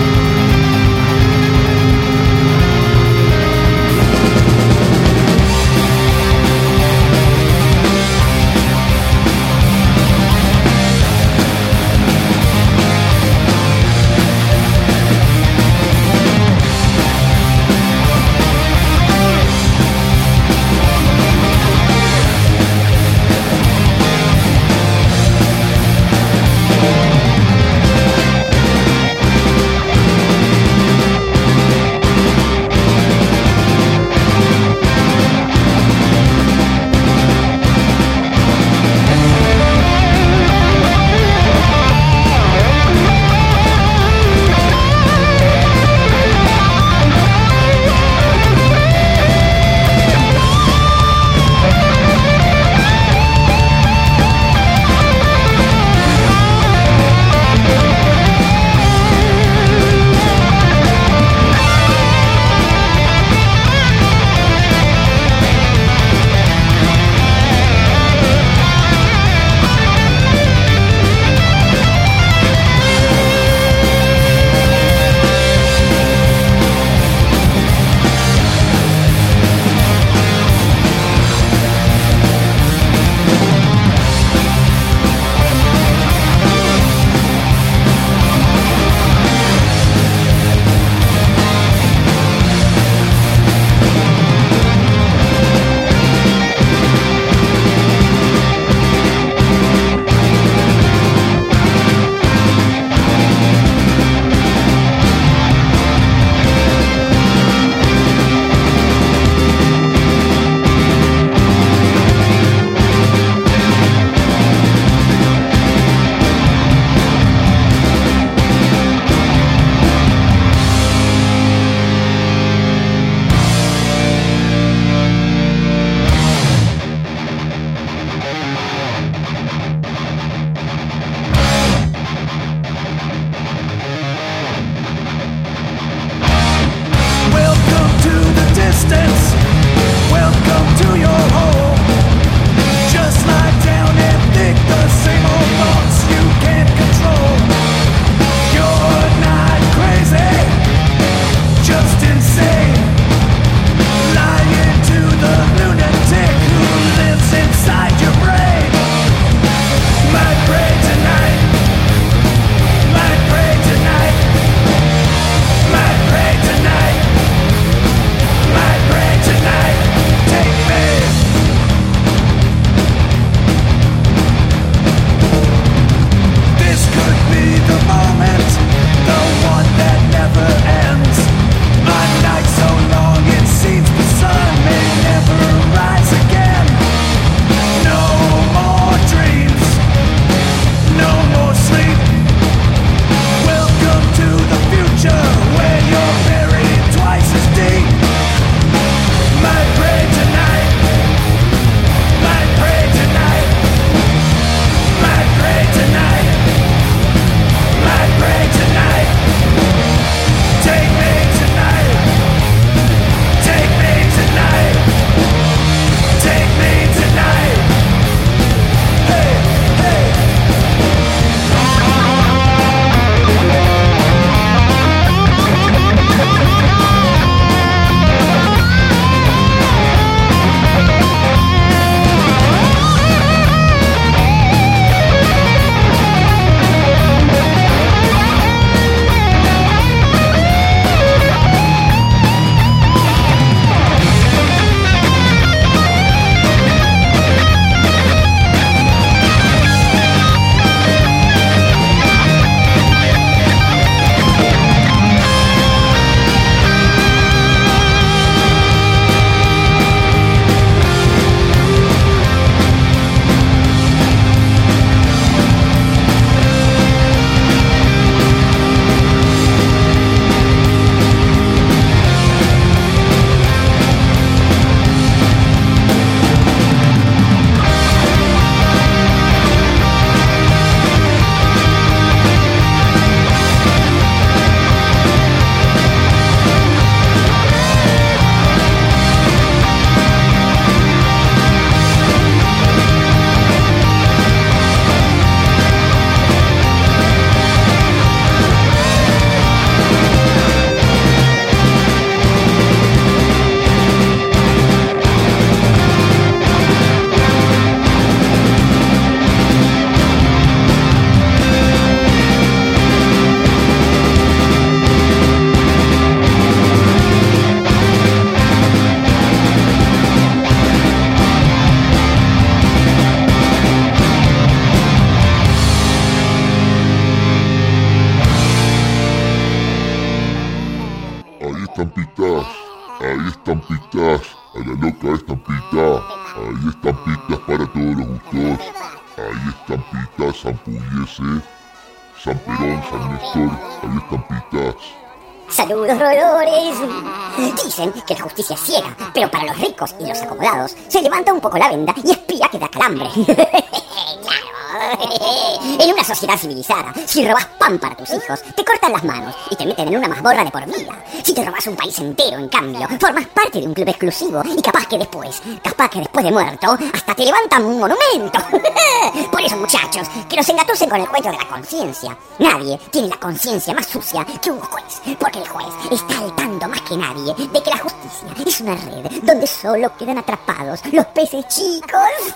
estampitas, hay estampitas, a la loca estampita, hay estampitas para todos los gustos, hay estampitas, San Pugliese, San Perón, San Néstor, hay estampitas. Saludos, roedores. Dicen que la justicia es ciega, pero para los ricos y los acomodados se levanta un poco la venda y espía que da calambre. Claro. En una sociedad civilizada, si robas pan para tus hijos, te cortan las manos y te meten en una mazmorra de por vida. Si te robas un país entero, en cambio, formas parte de un club exclusivo y capaz que después, capaz que después de muerto, hasta te levantan un monumento. Por eso, muchachos, que nos engatusen con el cuento de la conciencia. Nadie tiene la conciencia más sucia que un juez, porque el juez está al tanto más que nadie de que la justicia es una red donde solo quedan atrapados los peces chicos.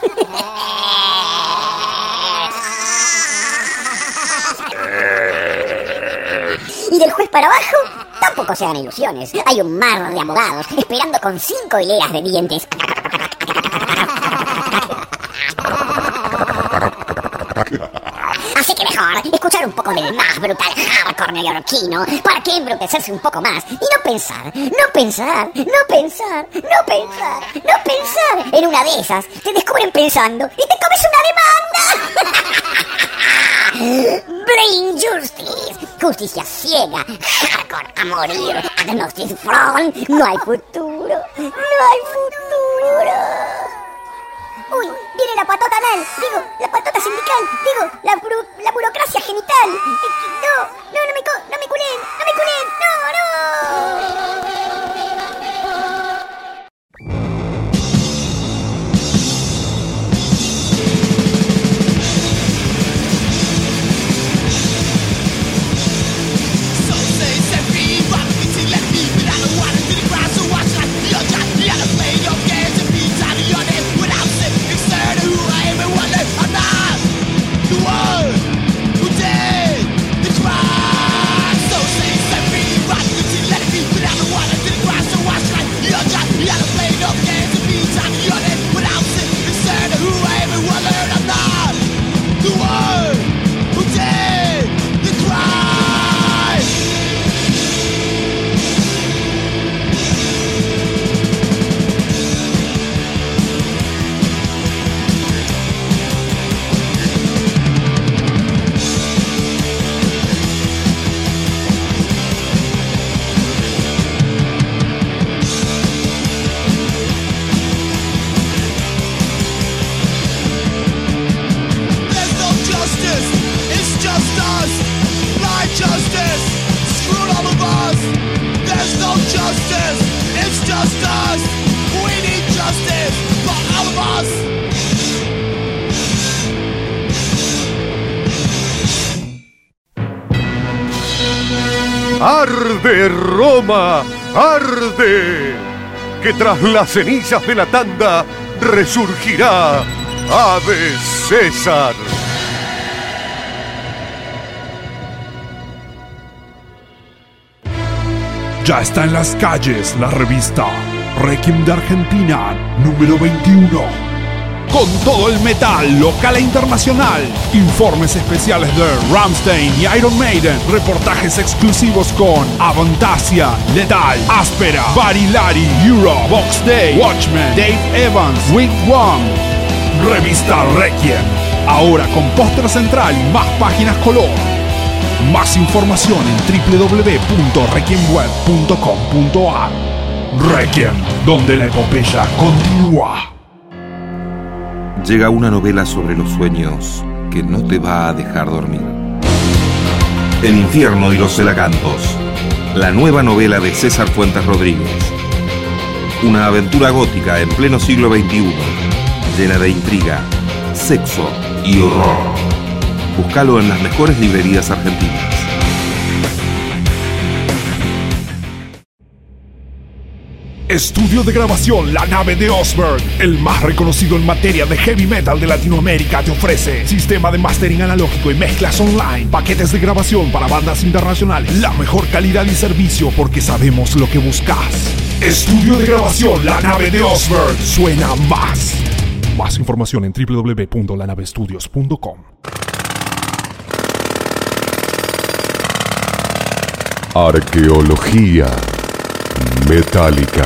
Y del juez para abajo, tampoco se hagan ilusiones. Hay un mar de abogados esperando con cinco hileras de dientes. Así que mejor escuchar un poco del más brutal hardcore neoyorquino para que embrutecerse un poco más y no pensar, no pensar, no pensar, no pensar, no pensar. En una de esas te descubren pensando y te comes una demanda. Brain Justice, justicia ciega, hardcore a morir, Agnostic Front, no hay futuro, no hay futuro. Uy, viene la patota anal, digo, la patota sindical, digo, la, buro, la burocracia genital. No, no, no me, co- no me culen, no me culen, no, no. ¡Arde Roma! ¡Arde! Que tras las cenizas de la tanda resurgirá Ave César. Ya está en las calles la revista Requiem de Argentina número veintiuno. Con todo el metal local e internacional. Informes especiales de Rammstein y Iron Maiden. Reportajes exclusivos con Avantasia, Lethal, Áspera, Barilari, Euro, Box Day, Watchmen, Dave Evans, Week One. Revista Requiem. Ahora con póster central y más páginas color. Más información en doble u doble u doble u punto requiemweb punto com punto a r. Requiem, donde la epopeya continúa. Llega una novela sobre los sueños que no te va a dejar dormir. El infierno y los celacantos. La nueva novela de César Fuentes Rodríguez. Una aventura gótica en pleno siglo veintiuno, llena de intriga, sexo y horror. Búscalo en las mejores librerías argentinas. Estudio de grabación La Nave de Osberg, el más reconocido en materia de heavy metal de Latinoamérica, te ofrece sistema de mastering analógico y mezclas online, paquetes de grabación para bandas internacionales, la mejor calidad y servicio porque sabemos lo que buscas. Estudio de grabación La Nave de Osberg, suena más. Más información en doble u doble u doble u punto la nave estudios punto com. Arqueología. Metallica.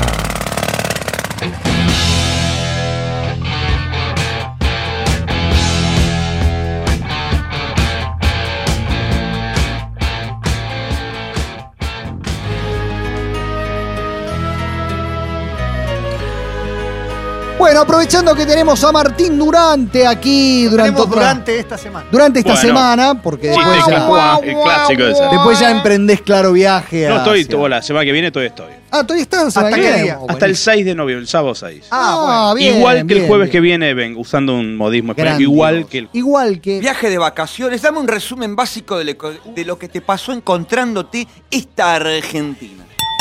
Bueno, aprovechando que tenemos a Martín Durante aquí durante, Tenemos otra- durante esta semana. durante esta Bueno. semana, porque Sí, después, te- ya, el clásico ese. después ya emprendés claro viaje. No estoy, hacia- todo, la semana que viene todavía estoy. Ah, todavía estás. ¿Hasta qué día? Hasta el seis de noviembre, el sábado seis. Ah, bueno. bien, igual que el bien, jueves bien. que viene, ven, usando un modismo español, Grande. igual que el... Igual que. Viaje de vacaciones, dame un resumen básico de lo, que- de lo que te pasó encontrándote esta Argentina.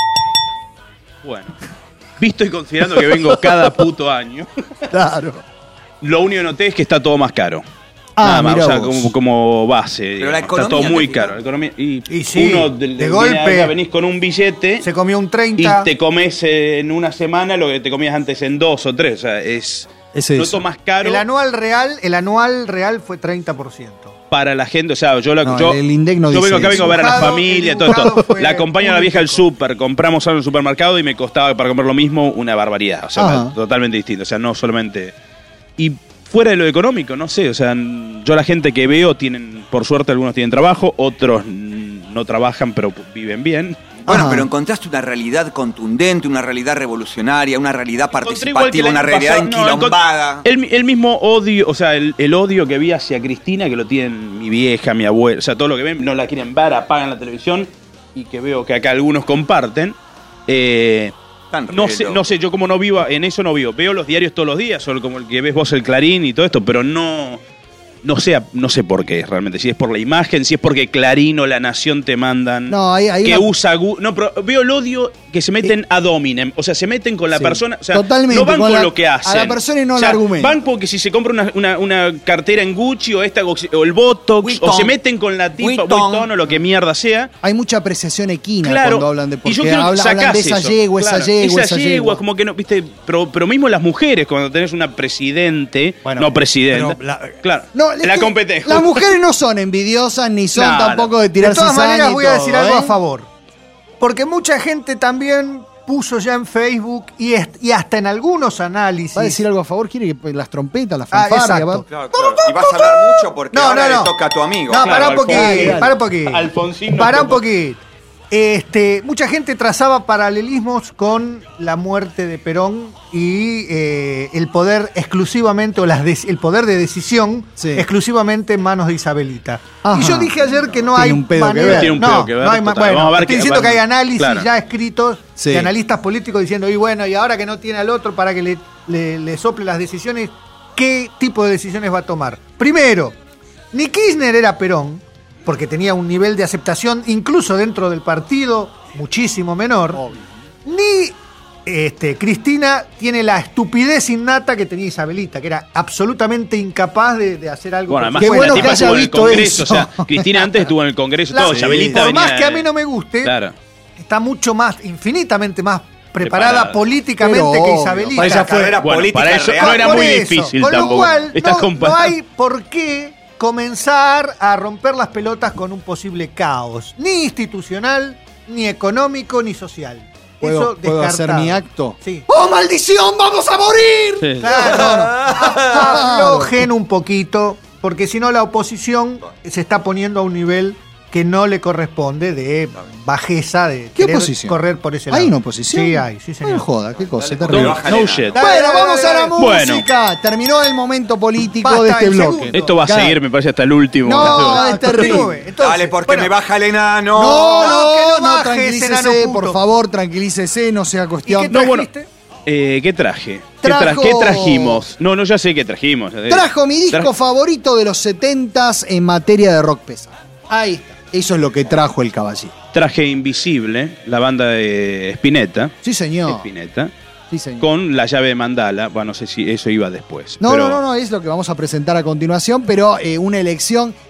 Bueno, visto y considerando que vengo cada puto año, Claro. lo único que noté es que está todo más caro. Ah, Nada más, mirá o sea, vos. como, como base. Pero digamos. la Está economía todo muy te caro. fijó. La economía- y Y sí, uno de viene golpe. acá, venís con un billete Se comió un y treinta. te comes en una semana lo que te comías antes en dos o tres. O sea, es Es no eso. todo más caro El anual real, el anual real fue treinta por ciento. para la gente. O sea, yo, la, No, yo, el INDEC no yo dice vengo acá, eso. vengo a ver a la Dibujado, familia, el todo esto. dibujado fue La acompaño a la un vieja al poco. súper. Compramos algo en el supermercado y me costaba para comer lo mismo una barbaridad. O sea, Ajá. totalmente distinto. O sea, no solamente. Y fuera de lo económico, no sé. O sea, yo la gente que veo tienen, por suerte, algunos tienen trabajo, otros mm, no trabajan, pero viven bien. Bueno, Ajá. pero encontraste una realidad contundente, una realidad revolucionaria, una realidad Encontré igual que el participativa, una año realidad pasado, no, enquilombada. El, el mismo odio, o sea, el, el odio que vi hacia Cristina, que lo tienen mi vieja, mi abuela, o sea, todo lo que ven, no la quieren ver, apagan la televisión, y que veo que acá algunos comparten. Eh, Tan no re sé, loco. no sé, yo como no vivo, en eso no vivo. Veo los diarios todos los días, solo como el que ves vos, el Clarín y todo esto, pero no, no sé, no sé por qué realmente. Si es por la imagen, si es porque Clarín o La Nación te mandan. No, hay, hay que una- usa Gu- no, pero veo el odio que se meten ad hominem, o sea, se meten con la Sí. persona, o sea, Totalmente, no van con con, la- lo que a hacen. la persona y no O al sea, argumento. van porque si se compra una, una- una cartera en Gucci o esta o el Botox, Vuitton. o se meten con la tipa Vuitton. Vuitton o lo que mierda sea. Hay mucha apreciación equina Claro, cuando hablan de y porque yo quiero que habla- hablan, sacás de esa eso, yegua, esa claro. yegua, esa yegua, como que no, viste, pero, pero mismo las mujeres, cuando tenés una presidente, Bueno, no presidenta, pero la- claro, No, es la que competencia. Las mujeres no son envidiosas ni son No, tampoco no. de De tirar todas cizaña maneras y voy a decir todo, algo ¿eh? a favor. Porque mucha gente también puso ya en Facebook y, est- y hasta en algunos análisis. ¿Va a decir algo a favor? ¿Quiere que las trompetas, las Ah, fanfarrias? exacto. va? Claro, claro. Y vas a hablar mucho porque No, ahora no, no. le toca a tu amigo. No, Claro, pará un Alfonsín. poquito, Dale, pará un poquito. Alfonsín. Pará un no- poquito. Este, mucha gente trazaba paralelismos con la muerte de Perón y eh, el poder exclusivamente, o las de- el poder de decisión Sí. exclusivamente en manos de Isabelita. Ajá. Y yo dije ayer que no Tiene hay un pedo que manera- ver. Tiene un no, pedo que ver, no hay ma- total. bueno, Vamos a ver estoy qué- diciendo que hay bueno, análisis claro. ya escritos Sí. de analistas políticos diciendo, y bueno, y ahora que no tiene al otro para que le, le- le sople las decisiones, ¿qué tipo de decisiones va a tomar? Primero, ni Kirchner era Perón, porque tenía un nivel de aceptación incluso dentro del partido muchísimo menor, ni este, Cristina tiene la estupidez innata que tenía Isabelita, que era absolutamente incapaz de, de hacer algo. Bueno, por además, su Qué la bueno tipa que haya estuvo en el visto Congreso, eso. o sea, Cristina antes estuvo en el Congreso, La- todo, Sí. Chabelita Por venía más que a de- mí no me guste, Claro. está mucho más, infinitamente más preparada, Preparada. políticamente Pero que obvio, Isabelita. para ella fue- carrera Bueno, política para eso real. no era Por muy eso, difícil con tampoco. lo cual, Estás no, comparando. no hay por qué comenzar a romper las pelotas con un posible caos, ni institucional, ni económico, ni social. ¿Puedo, Eso ¿puedo hacer descartado. mi acto? Sí. ¡Oh, maldición! ¡Vamos a morir! Sí. Claro, aflojen un poquito, porque si no la oposición se está poniendo a un nivel que no le corresponde de bajeza, de ¿Qué querer oposición? correr por ese lado. ¿Hay una oposición? Sí, hay, sí, señor. No joda, qué cosa Dale, terrible. No, bájale no la- shit. Dale, Bueno, dale, vamos dale, a la dale. Bueno. música. Terminó el momento político Basta, de este el bloque. segundo. Esto va a Claro. seguir, me parece, hasta el último. No, es terrible. Continúe. Entonces, Dale, porque bueno, me baja el enano. No, No, no, que no no, baje ese tranquilícese, enano puto. por favor, tranquilícese, no sea ¿y cuestión. qué No, bueno. trajiste? Eh, ¿Qué traje? ¿Qué, tra- Trajo- qué trajimos? No, no, ya sé qué trajimos. Trajo mi disco Tra- favorito de los setentas en materia de rock pesado. Ahí está. Eso es lo que trajo el caballero. Traje Invisible, la banda de Spinetta. Sí, señor. Spinetta. Sí, señor. Con la llave de mandala. Bueno, no sé si eso iba después. No, pero- no, no, no, es lo que vamos a presentar a continuación, pero eh, una elección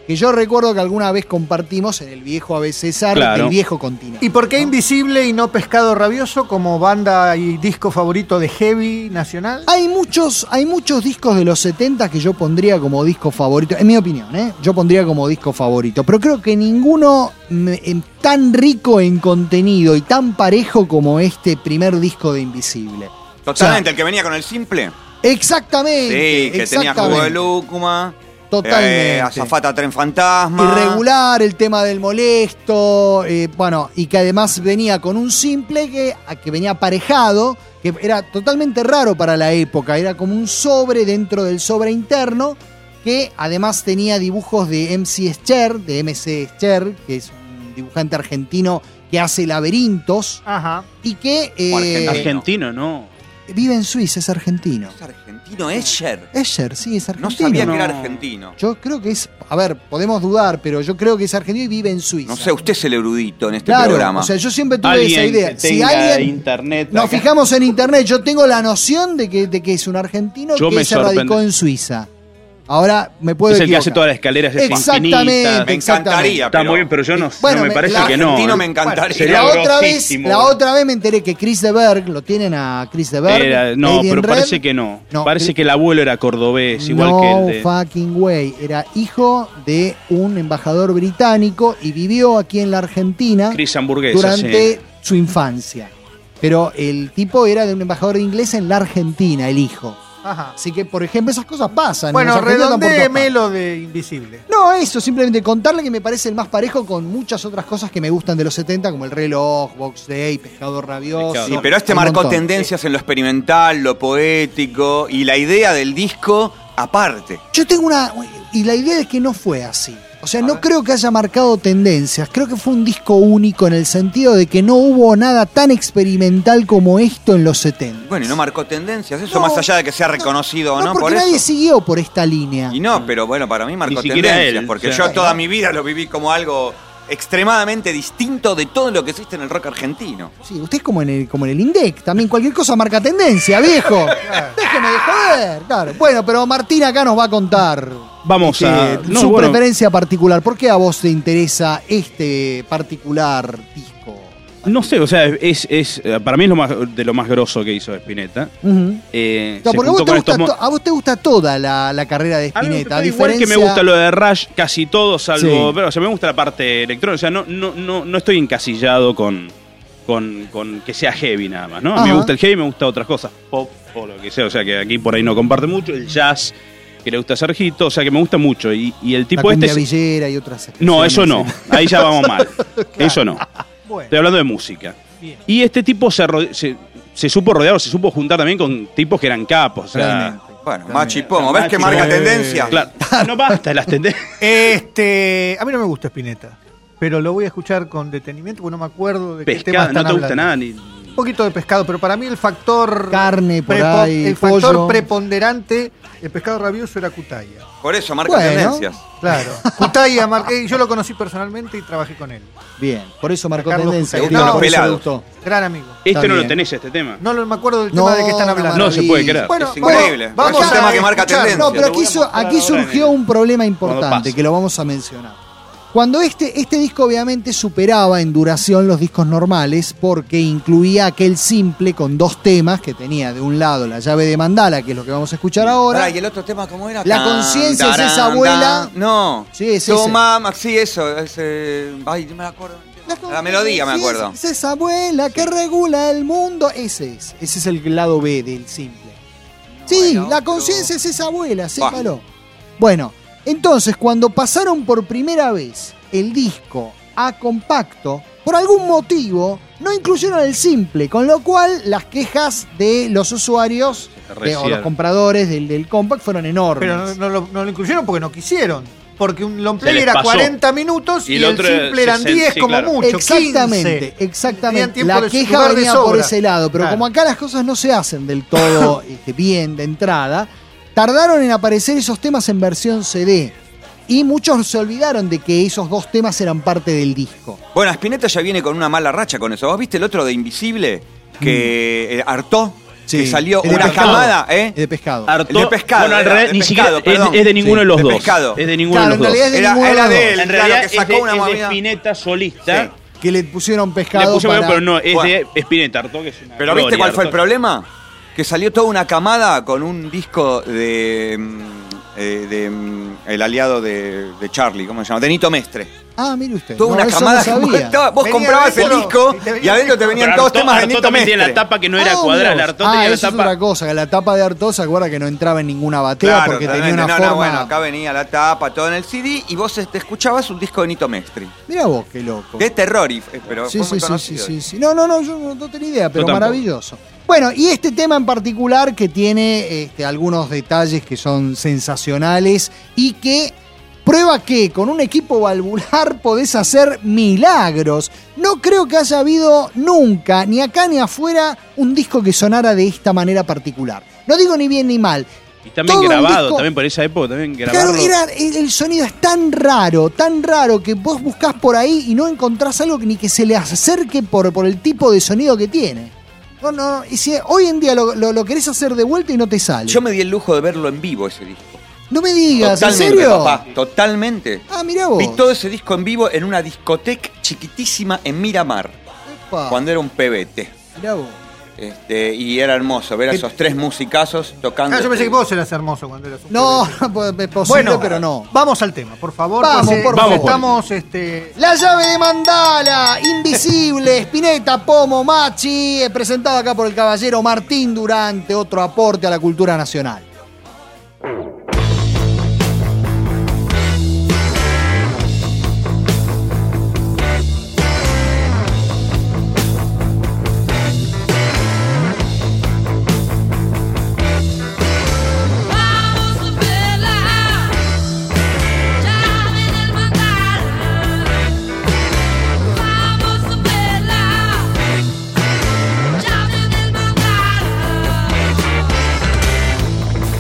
que yo recuerdo que alguna vez compartimos en el viejo A B César Claro. del viejo continente. ¿Y por qué Invisible y no Pescado Rabioso como banda y disco favorito de heavy nacional? Hay muchos, hay muchos discos de los setenta que yo pondría como disco favorito, en mi opinión, ¿eh? Yo pondría como disco favorito, pero creo que ninguno me- em, tan rico en contenido y tan parejo como este primer disco de Invisible. Totalmente, el que venía con el simple. Exactamente. Sí, que tenía jugo de exactamente. lúcuma. Totalmente. Eh, azafata Tren Fantasma. Irregular, el tema del molesto, eh, bueno, y que además venía con un simple que, a- que venía aparejado, que era totalmente raro para la época, era como un sobre dentro del sobre interno, que además tenía dibujos de M C Escher, de M C Escher, que es un dibujante argentino que hace laberintos, Ajá. y que eh, O argentino. Argentino, no. vive en Suiza, es argentino. ¿Es argentino Escher? Escher, sí, es No argentino. sabía que era No. argentino. Yo creo que es, a ver, podemos dudar, pero yo creo que es argentino y vive en Suiza. No sé, usted es el erudito en este Claro, programa. o sea, yo siempre tuve Alguien esa idea. que Si tenga alguien internet. nos acá. fijamos en internet, yo tengo la noción de que, de que es un argentino Yo que me se radicó sorprende. en Suiza. Ahora me puedo Es el que equivocar. hace todas las escaleras esas Exactamente. infinitas. Me encantaría, Está pero... muy bien, pero yo no, Bueno, no me me- parece la que no. argentino ¿eh? me encantaría. Sería La otra, vez, grosísimo. la otra vez me enteré que Chris de Berg, lo tienen a Chris de Berg. Era- no, Lady in pero Red. parece que no. No, Parece Chris- que el abuelo era cordobés, igual no que el de. fucking way. Era hijo de un embajador británico y vivió aquí en la Argentina Chris Hamburguesa, durante sí. su infancia. Pero el tipo era de un embajador inglés en la Argentina, el hijo. Ajá. Así que, por ejemplo, esas cosas pasan. Bueno, Los argentinos están por todas redondéeme partes. lo de Invisible. No, eso, simplemente contarle que me parece el más parejo con muchas otras cosas que me gustan de los setenta, como el reloj, Box Day, Pescado Rabioso. Pescado. Sí, pero este Hay un marcó montón. tendencias en lo experimental, lo poético y la idea del disco aparte. Yo tengo una... Y la idea es que no fue así. O sea, no creo que haya marcado tendencias. Creo que fue un disco único en el sentido de que no hubo nada tan experimental como esto en los setenta. Bueno, y no marcó tendencias, eso No, más allá de que sea reconocido o No, no, porque por nadie eso. siguió por esta línea. Y no, pero bueno, para mí marcó Ni siquiera tendencias, él, porque o sea. yo toda mi vida lo viví como algo extremadamente distinto de todo lo que existe en el rock argentino. Sí, usted es como en el, como en el INDEC, también cualquier cosa marca tendencia, viejo. Déjeme de joder, claro. Bueno, pero Martín acá nos va a contar Vamos este, a. No, su bueno, preferencia particular. ¿Por qué a vos te interesa este particular disco? no sé, o sea, es, es para mí es lo más, de lo más grosso que hizo Spinetta. Ujú. Eh, No, se porque a vos, juntó te con gusta estos mo- to- a vos te gusta toda la, la carrera de A mí me Spinetta. A gusta igual que me diferencia- gusta lo de Rush, casi todo, salvo. Sí. Pero, o sea, me gusta la parte electrónica. O sea, no, no, no, no estoy encasillado con, con, con que sea heavy nada más, ¿no? A mí me Ajá. gusta el heavy, me gusta otras cosas, pop o lo que sea. O sea, que aquí por ahí no comparte mucho. El jazz, que le gusta a Sergito, o sea, que me gusta mucho. Y, y el La tipo este. cumbia es- villera y otras No, eso expresiones, no. Ahí ya vamos mal. Eso no. Bueno, Estoy hablando de música. bien. Y este tipo se, ro- se, se supo rodear, se supo juntar también con tipos que eran capos. O sea, Realmente. Bueno, Machi Pomo, ¿ves que Machi marca Pomo. tendencia? claro, no basta de las tendencias. Este, a mí no me gusta Spinetta, pero lo voy a escuchar con detenimiento porque no me acuerdo de qué tema Pescado, están no te gusta hablando. nada. Ni... Un poquito de pescado, pero para mí el factor Carne por prepo- ahí, el factor pollo. preponderante del pescado rabioso era Cutaya. Por eso marca Bueno. tendencias. Claro, Cutaya, mar- eh, yo lo conocí personalmente y trabajé con él. Bien, por eso marcó Carlos tendencia. Cutaya. Digo, No, por eso pelado. me gustó. Gran amigo. Este Está no lo bien. tenés, este tema. No lo- me acuerdo del No, tema de qué están hablando. No se puede creer. Bueno, Es bueno, increíble. vamos Es un a tema que marca escuchar. tendencia. No, pero Lo voy aquí, a su- mostrar aquí ahora surgió en el- un problema cuando importante pase. que lo vamos a mencionar. Cuando este, este disco obviamente superaba en duración los discos normales porque incluía aquel simple con dos temas que tenía de un lado la llave de mandala, que es lo que vamos a escuchar ahora. Pará, ¿y el otro tema cómo era? La Tan, conciencia es tarán, esa abuela. tan. No. Sí, es Toma, Max, sí, eso. Ese... Ay, no me acuerdo. La melodía me Sí, acuerdo. Es, es esa abuela que regula el mundo. Ese es. Ese es el lado B del simple. Sí, Bueno, la pero- conciencia es esa abuela, Bah. sépalo. Bueno, entonces cuando pasaron por primera vez el disco a compacto, por algún motivo no incluyeron el simple, con lo cual las quejas de los usuarios de- o los Recién. compradores del, del compact fueron enormes. Pero no, no lo, no lo incluyeron porque no quisieron. Porque un long Se play les era pasó. cuarenta minutos y, Y el el otro simple eran sesenta, diez sí, como claro. mucho. Exactamente, quince. exactamente. Tenían tiempo La de queja lugar de venía por sobra. ese lado, pero Claro. como acá las cosas no se hacen del todo este, bien de entrada, tardaron en aparecer esos temas en versión C D. Y muchos se olvidaron de que esos dos temas eran parte del disco. Bueno, Spinetta ya viene con una mala racha con eso. ¿Vos viste el otro de Invisible? Que Mm. eh, hartó. Sí, que salió el de una pescado. camada, ¿eh? El de pescado. Artaud, El de pescado, bueno, en era, realidad de ni pescado, siquiera es- perdón. es, de ninguno Sí, de los de dos. pescado. Es de ninguno Claro, de en los dos. realidad es de Era, ninguno de era los de dos. él, En claro, realidad que es sacó de, una es de movida. Spinetta solista. Sí. Que le pusieron Le pescado puso para... pero no, es Bueno. de Spinetta, Artaud, que es una Pero ¿viste gloria, cuál fue el Artaud. problema? Que salió toda una camada con un disco de... mm, eh, de mm, el aliado de, de Charlie, ¿cómo se llama? De Nito Mestre. Ah, mire usted. Toda No, una eso camada no que sabía. estaba- vos Venía comprabas el adentro disco y te venía y adentro te el venían Pero todos Artaud- temas de Artaud Nito también tiene Mestre. la tapa que no era Ah, cuadrada, mira la vos. Artaud Ah, tenía la eso es tapa. otra cosa, que la tapa de Artaud se acuerda que no entraba en ninguna batea Claro, porque tenía totalmente. una no, forma... no, bueno, acá venía la tapa, todo en el C D y vos te escuchabas un disco de Nito Mestre. Mira vos, qué loco. De terror, y- pero Sí, fue sí, muy sí, sí, conocido. sí, sí. No, no, no, yo no, no tenía idea, pero tampoco. maravilloso. Bueno, y este tema en particular que tiene este, algunos detalles que son sensacionales y que prueba que con un equipo valvular podés hacer milagros. No creo que haya habido nunca, ni acá ni afuera, un disco que sonara de esta manera particular. No digo ni bien ni mal. Y también Todo un grabado, disco- también por esa época, también Claro, grabarlo. era, el, el sonido es tan raro, tan raro que vos buscás por ahí y no encontrás algo que ni que se le acerque por, por el tipo de sonido que tiene. No, no, y si hoy en día lo, lo- lo querés hacer de vuelta y no te sale. Yo me di el lujo de verlo en vivo ese disco. No me digas, Totalmente, ¿en serio? papá, totalmente. Ah, mirá vos. Vi todo ese disco en vivo en una discoteca chiquitísima en Miramar, Epa, cuando era un pebete. mirá vos. Este, y era hermoso ver a esos tres musicazos tocando. Ah, yo pensé que vos eras hermoso cuando eras un No, bebé. no es posible, Bueno, pero no. Vamos al tema, por favor. Vamos, pues, eh, por porque favor. Estamos, este... La llave de Mandala, Invisible, Spinetta, Pomo, Machi, eh, presentado acá por el caballero Martín Durante, otro aporte a la cultura nacional. Vamos a verla, llave del mandala. Vamos a verla, llave del mandala.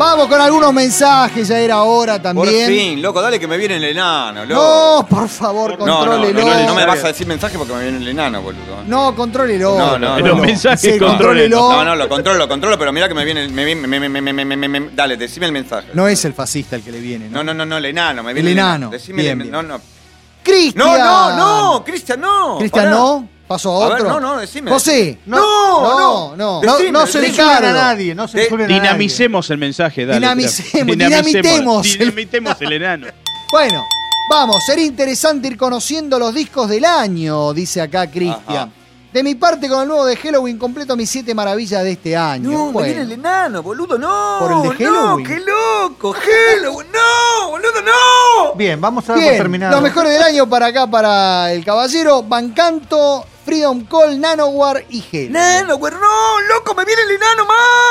Vamos con algunos mensajes, ya era hora también. Por fin, loco, dale que me viene el enano, loco. No, por favor, No, no, contrólelo. no, no, no me vas a decir mensaje porque me viene el enano, boludo. No, contrólelo. No, no, Los no. mensajes, Sí, contrólelo. No, no, lo controlo, lo controlo, pero mira que me viene el... Me, me, me, me, me, me, me, me, me- dale, decime el mensaje. No es el fascista el que le viene, ¿no? No, no, no, no, el enano, me viene El el enano. enano. Decime Bien, el bien. No, no. ¡Cristian! No, no, no, Cristian, no. Cristian, Pará. no. Paso a A ver, otro. no, no, decime. José. No, no, no. No, Decime, no se decime. le a cargo. nadie, no se De- insulen a nadie. Dinamicemos el mensaje, dale. Dinamicemos, tira. dinamitemos. Dinamitemos el enano. Bueno, vamos, sería interesante ir conociendo los discos del año, dice acá Cristian. Ajá. De mi parte, con el nuevo de Halloween, completo mis siete maravillas de este año. No, Bueno, me viene el enano, boludo, no. ¿Por el de Halloween? No, qué loco, Halloween, no, boludo, no. Bien, vamos a dar por bien, terminado. los mejores del año para acá, para el caballero, Bancanto, Freedom Call, Nanowar y Hell. Nano, güey, no, loco, me viene el enano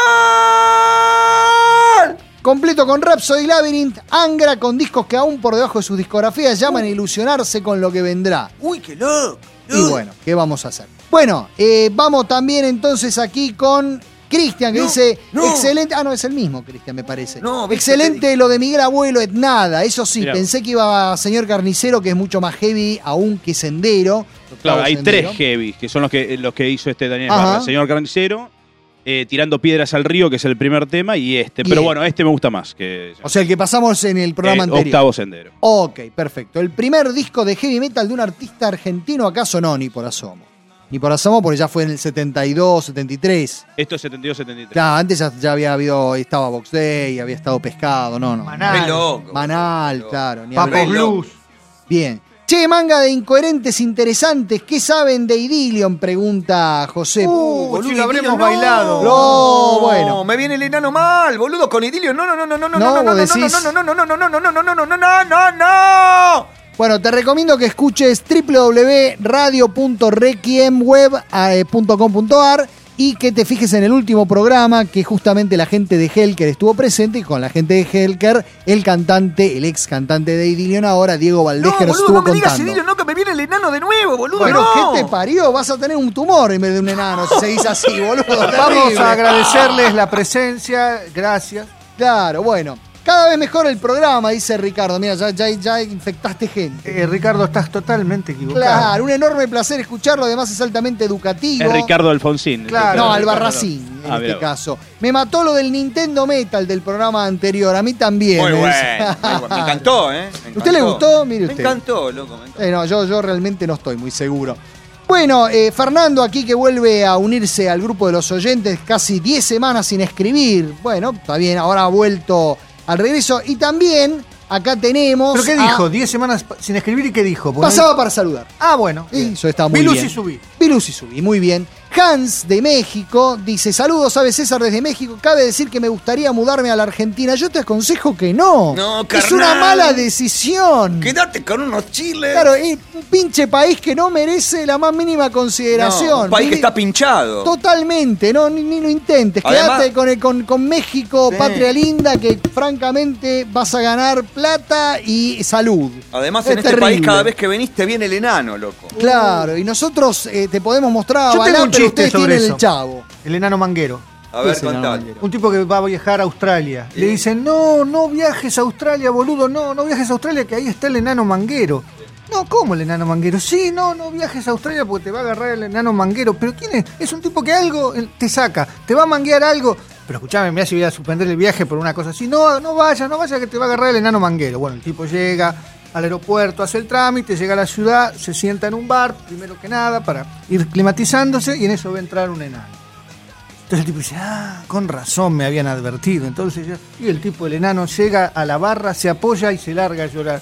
mal. Completo con Rhapsody Labyrinth, Angra, con discos que aún por debajo de sus discografías llaman a ilusionarse con lo que vendrá. Uy, qué loco. Y bueno, ¿qué vamos a hacer? Bueno, eh, vamos también entonces aquí con Cristian, que No, dice, no. excelente, ah, no, es el mismo Cristian, me parece. No, viste, excelente lo de Miguel Abuelo, es nada, eso sí, Mirá. pensé que iba a Señor Carnicero, que es mucho más heavy aún que Sendero. Claro, Octavo hay Sendero. tres heavies, que son los que, los que hizo este Daniel Ajá. Barra. El señor Carnicero, eh, Tirando Piedras al Río, que es el primer tema, y este. Y Pero este. bueno, este me gusta más que O sea, el que pasamos en el programa eh, anterior. Octavo Sendero. Ok, perfecto. El primer disco de heavy metal de un artista argentino, ¿acaso no? Ni por asomo. Ni por asomo, porque ya fue en el setenta y dos, setenta y tres. Esto es setenta y dos, setenta y tres. Claro, antes ya, ya había habido, estaba Box Day, había estado Pescado, no, no. Manal. Qué loco. Manal, Loco. claro. Ni Papo hablar. Blues. Bien. Che, manga de incoherentes interesantes, ¿qué saben de Idilion? Pregunta José. Uh, Boludo, si lo habremos Idilio, bailado. No, bueno. me viene el enano mal, boludo, con Idilio. No, no, no, no, no, no, No, no, no, vos no, decís. no, no, no, no, no, no, no, no, no, no, no, no, no, no, no. Bueno, te recomiendo que escuches w w w punto radio punto requiemweb punto com punto a r y que te fijes en el último programa que justamente la gente de Helker estuvo presente y con la gente de Helker, el cantante, el ex cantante de Idilion ahora, Diego Valdés, No, que nos boludo, estuvo no me digas contando. Idilio, no, que me viene el enano de nuevo, boludo, Pero no. ¿qué te parió? Vas a tener un tumor en vez de un enano si seguís así, boludo. Vamos Terrible. a agradecerles la presencia, gracias. Claro, bueno. Cada vez mejor el programa, dice Ricardo. Mira, ya, ya, ya infectaste gente. Eh, Ricardo, estás totalmente equivocado. Claro, un enorme placer escucharlo, además es altamente educativo. Es Ricardo Alfonsín. Claro. No, Ricardo. Albarracín, en Ah, este mirá vos. caso. Me mató lo del Nintendo Metal del programa anterior, a mí también. Muy ¿eh? bueno, muy bueno. Me encantó, ¿eh? Me ¿Usted le encantó. gustó? Mire Me usted. encantó, loco, me encantó. Eh, no, yo, yo realmente no estoy muy seguro. Bueno, eh, Fernando aquí que vuelve a unirse al grupo de los oyentes, casi diez semanas sin escribir. Bueno, está bien, ahora ha vuelto al regreso. Y también acá tenemos... ¿Pero qué a- dijo? ¿Diez semanas pa- sin escribir y qué dijo? Porque Pasaba para saludar. Ah, bueno. Sí, bien. eso está muy Vi luz bien. y subí. Vi luz y subí, muy bien. Hans de México dice, saludos, sabe César desde México. Cabe decir que me gustaría mudarme a la Argentina. Yo te aconsejo que no. No, es carnal. una mala decisión. Quédate con unos chiles. Claro, es un pinche país que no merece la más mínima consideración. No, un país que Vivi- está pinchado. Totalmente, no, ni, ni lo intentes. Además- Quédate con, el- con, con México, Sí. patria linda, que francamente vas a ganar plata y salud. Además, Es en este terrible. país, cada vez que venís, te viene el enano, loco. Claro, y nosotros eh, te podemos mostrar a Yo tengo Balá, un pero chiste ustedes sobre tienen eso. el chavo. El enano manguero. A ver, Ese enano contale. manguero. Un tipo que va a viajar a Australia. Le dicen, no, no viajes a Australia, boludo, no, no viajes a Australia, que ahí está el enano manguero. No, ¿cómo el enano manguero? Sí, no, no viajes a Australia porque te va a agarrar el enano manguero. ¿Pero quién es? Es un tipo que algo eh, te saca, te va a manguear algo. Pero escuchame, mirá si voy a suspender el viaje por una cosa así. No, no vayas, no vayas que te va a agarrar el enano manguero. Bueno, el tipo llega al aeropuerto, hace el trámite, llega a la ciudad, se sienta en un bar, primero que nada, para ir climatizándose y en eso va a entrar un enano. Entonces el tipo dice, ah, con razón me habían advertido. Entonces ya- y el tipo, el enano, llega a la barra, se apoya y se larga a llorar.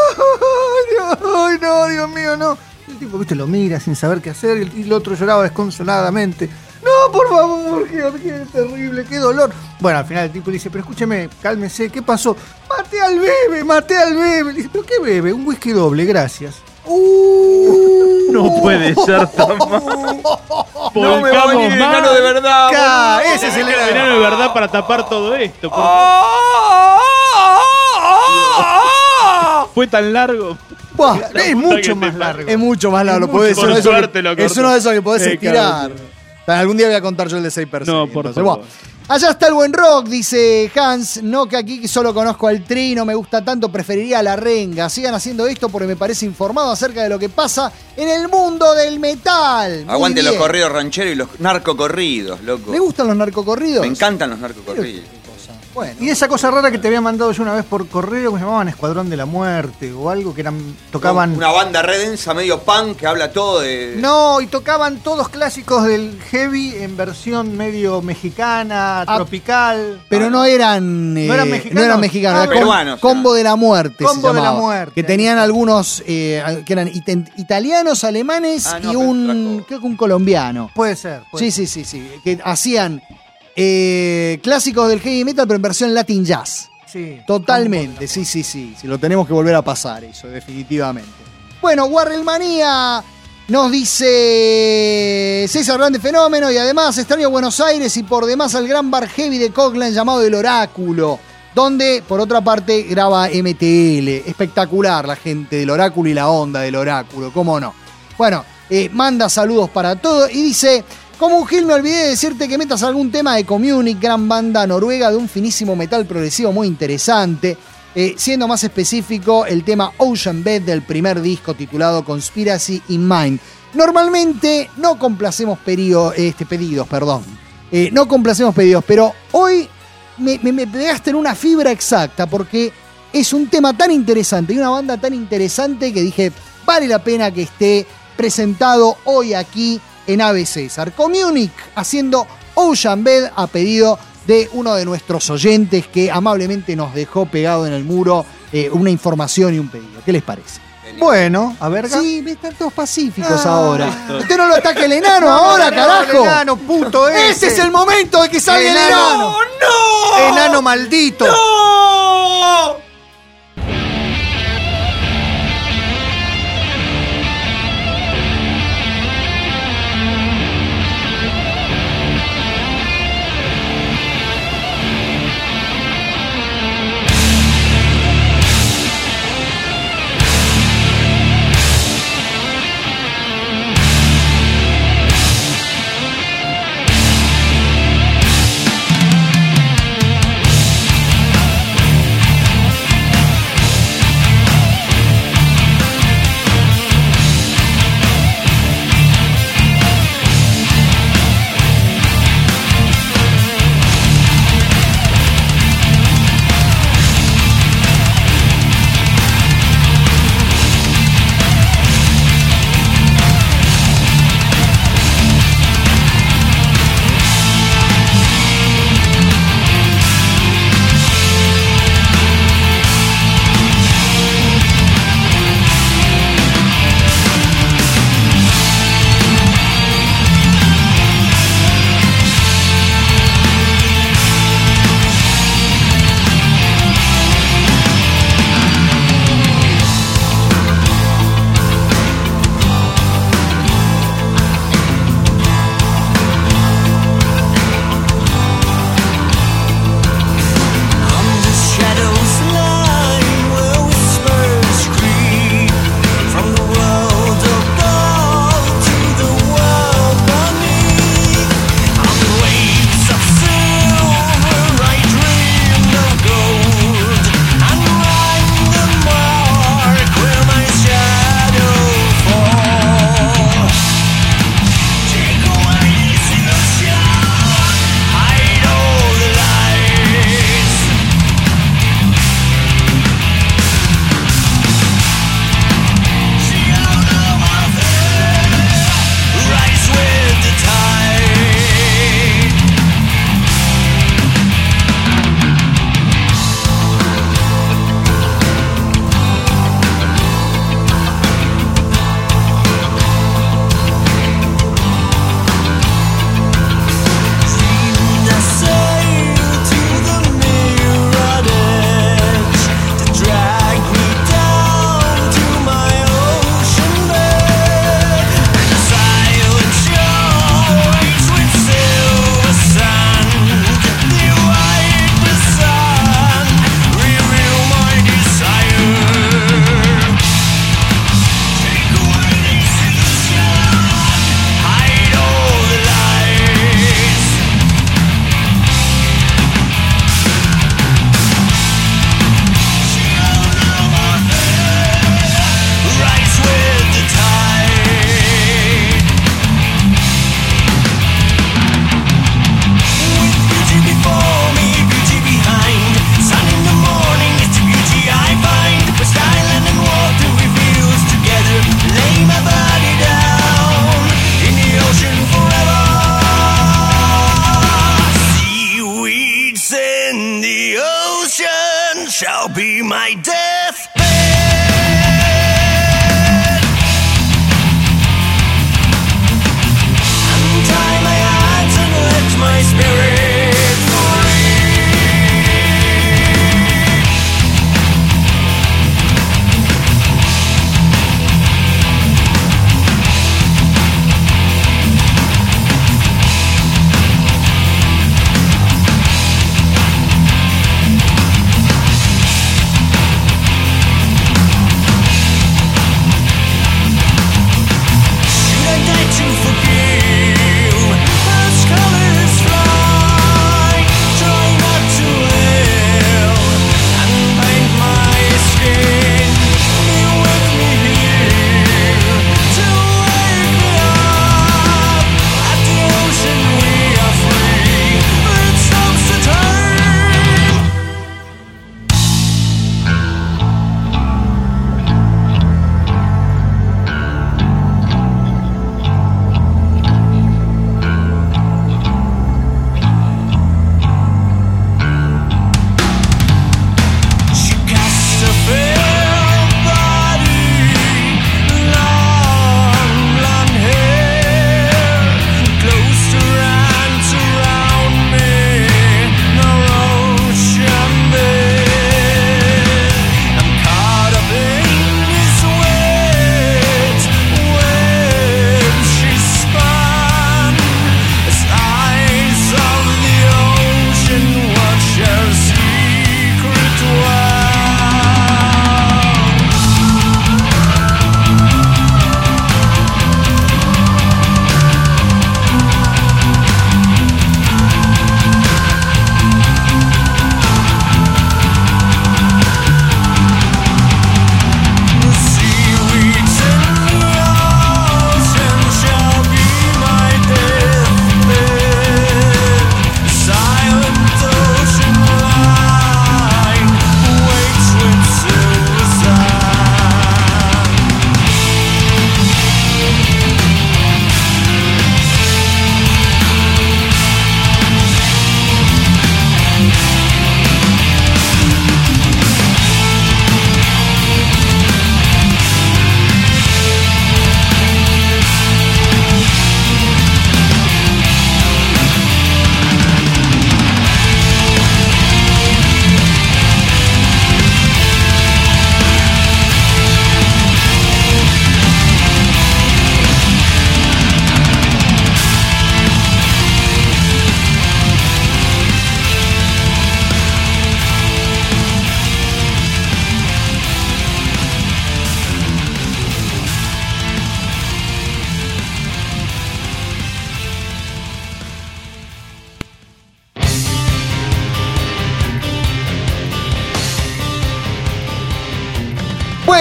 ¡Ay, Dios, ay, no, Dios mío, no! Y el tipo, viste, lo mira sin saber qué hacer y el, y el otro lloraba desconsoladamente. No, por favor, qué, qué terrible, qué dolor. Bueno, al final el tipo le dice, pero escúcheme, cálmese, ¿qué pasó? Maté al bebé, maté al bebé. Le dice, ¿pero qué bebé? Un whisky doble, gracias. Uh, No puede ser tan mal. No me va a venir el más. enano de verdad. Ca- boludo. ese es el El enano de verdad para tapar todo esto. por Ah, favor. Fue tan largo. Buah, La Es puta mucho que más te largo. es mucho más largo. Es podés- mucho. es uno de Por esos suerte que- lo es cortó. uno de esos que podés Eh, estirar. claro. Algún día voy a contar yo el de seis personas. No, por entonces, favor. bueno. Allá está el buen rock, dice Hans. No, que aquí solo conozco al Tri, no me gusta tanto, preferiría a la renga. Sigan haciendo esto porque me parece informado acerca de lo que pasa en el mundo del metal. Muy Aguante bien. los corridos rancheros y los narcocorridos, loco. ¿Me gustan los narcocorridos? Me encantan los narcocorridos. Bueno. Y esa cosa rara que te había mandado yo una vez por correo que se llamaban Escuadrón de la Muerte o algo que eran tocaban Una banda re densa, medio punk, que habla todo de... No, y tocaban todos clásicos del heavy en versión medio mexicana, Ah, tropical. Pero no eran, eh, ¿No eran mexicanos? no eran mexicanos, Ah, era com- peruanos, Combo de la Muerte. Combo se de la llamaba, Muerte, Que ahí tenían está. algunos eh, que eran iten- italianos, alemanes Ah, no, y pero un, trajo- creo que un colombiano. Puede ser. puede Sí, sí, sí, sí. Que hacían eh, clásicos del heavy metal, pero en versión Latin Jazz. Sí. Totalmente, sí, sí, sí. Sí, lo tenemos que volver a pasar eso, definitivamente. Bueno, Warrelmanía nos dice César Grande Fenómeno y además extraño Buenos Aires y por demás al gran bar heavy de Cockland llamado El Oráculo, donde por otra parte graba M T L. Espectacular la gente del Oráculo y la onda del Oráculo, cómo no. Bueno, eh, manda saludos para todos y dice... Como un gil me olvidé de decirte que metas algún tema de Communic, gran banda noruega de un finísimo metal progresivo muy interesante. Eh, siendo más específico, el tema Ocean Bed del primer disco titulado Conspiracy in Mind. Normalmente no complacemos perio- este, pedidos, perdón. Eh, no complacemos pedidos, pero hoy me, me, me pegaste en una fibra exacta porque es un tema tan interesante y una banda tan interesante que dije, vale la pena que esté presentado hoy aquí en A B César. Communic haciendo Ocean Bed a pedido de uno de nuestros oyentes que amablemente nos dejó pegado en el muro eh, una información y un pedido. ¿Qué les parece? Bueno, a ver. Sí, están todos pacíficos Ah. ahora. Usted no lo ataque el enano ahora, no, carajo. el enano, puto ese. Ese es el momento de que salga el enano. ¡No! Enano maldito. ¡No! Thank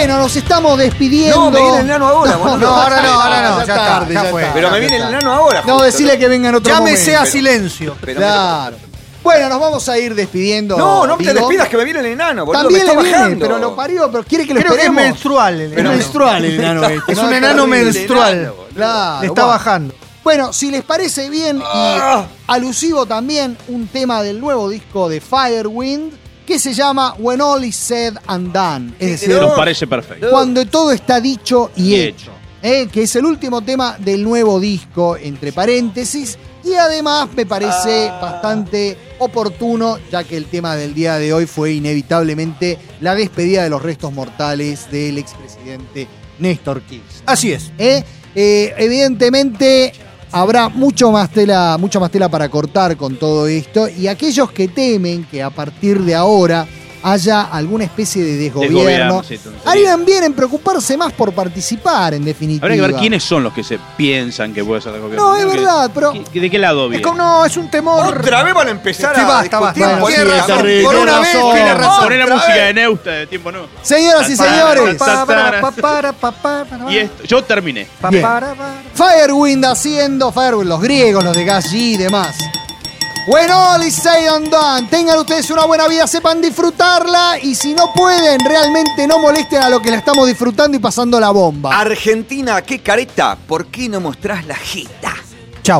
Bueno, nos estamos despidiendo. No, me viene el enano ahora. No, boludo. No, ahora no, ahora no. Ya Ya, tarde, está, ya, ya fue. está. Pero me viene el enano ahora. No, justo, decirle que venga en otro Llámese momento. a silencio. Pero- Claro. Bueno, nos vamos a ir despidiendo. No, no te Digo. despidas que me viene el enano, boludo. También me le está viene, bajando. pero lo parió, pero quiere que lo Creo que es esperemos. menstrual. El Es enano. menstrual el enano este. Es ¿no? un Es enano terrible. menstrual. enano, boludo. Claro, Le está bueno. bajando. Bueno, si les parece bien Ah. y alusivo también un tema del nuevo disco de Firewind que se llama When All Is Said and Done. Es decir, Nos parece perfecto. cuando todo está dicho y, Y hecho. ¿eh? Que es el último tema del nuevo disco, entre paréntesis. Y además me parece Ah. bastante oportuno, ya que el tema del día de hoy fue inevitablemente la despedida de los restos mortales del expresidente Néstor Kirchner. Así es. ¿Eh? Eh, evidentemente habrá mucho más tela, mucha más tela para cortar con todo esto. Y aquellos que temen que a partir de ahora haya alguna especie de desgobierno, Desgobierno, sí, tontería. harían bien en preocuparse más por participar, en definitiva. Habría que ver quiénes son los que se piensan que puede ser de gobierno. No, es Que- verdad, pero- que- ¿De qué lado Es viene? como, no, es un temor. Otra vez van a empezar Sí, a basta, basta. discutir Bueno, política. sí, Tiene razón. terrible, Por tiene una vez razón. tiene razón. Poner la Otra música vez. de Neusta de tiempo no. Señoras y Pa, señores, pa, Pa, pa, para, pa, pa, pa, Y esto, yo terminé. pa, Bien. para, para. Firewind haciendo, Firewind, los griegos, los de Gas G y demás. When all is said and done, tengan ustedes una buena vida, sepan disfrutarla y si no pueden, realmente no molesten a lo que la estamos disfrutando y pasando la bomba. Argentina, qué careta. ¿Por qué no mostrás la jeta? Chau.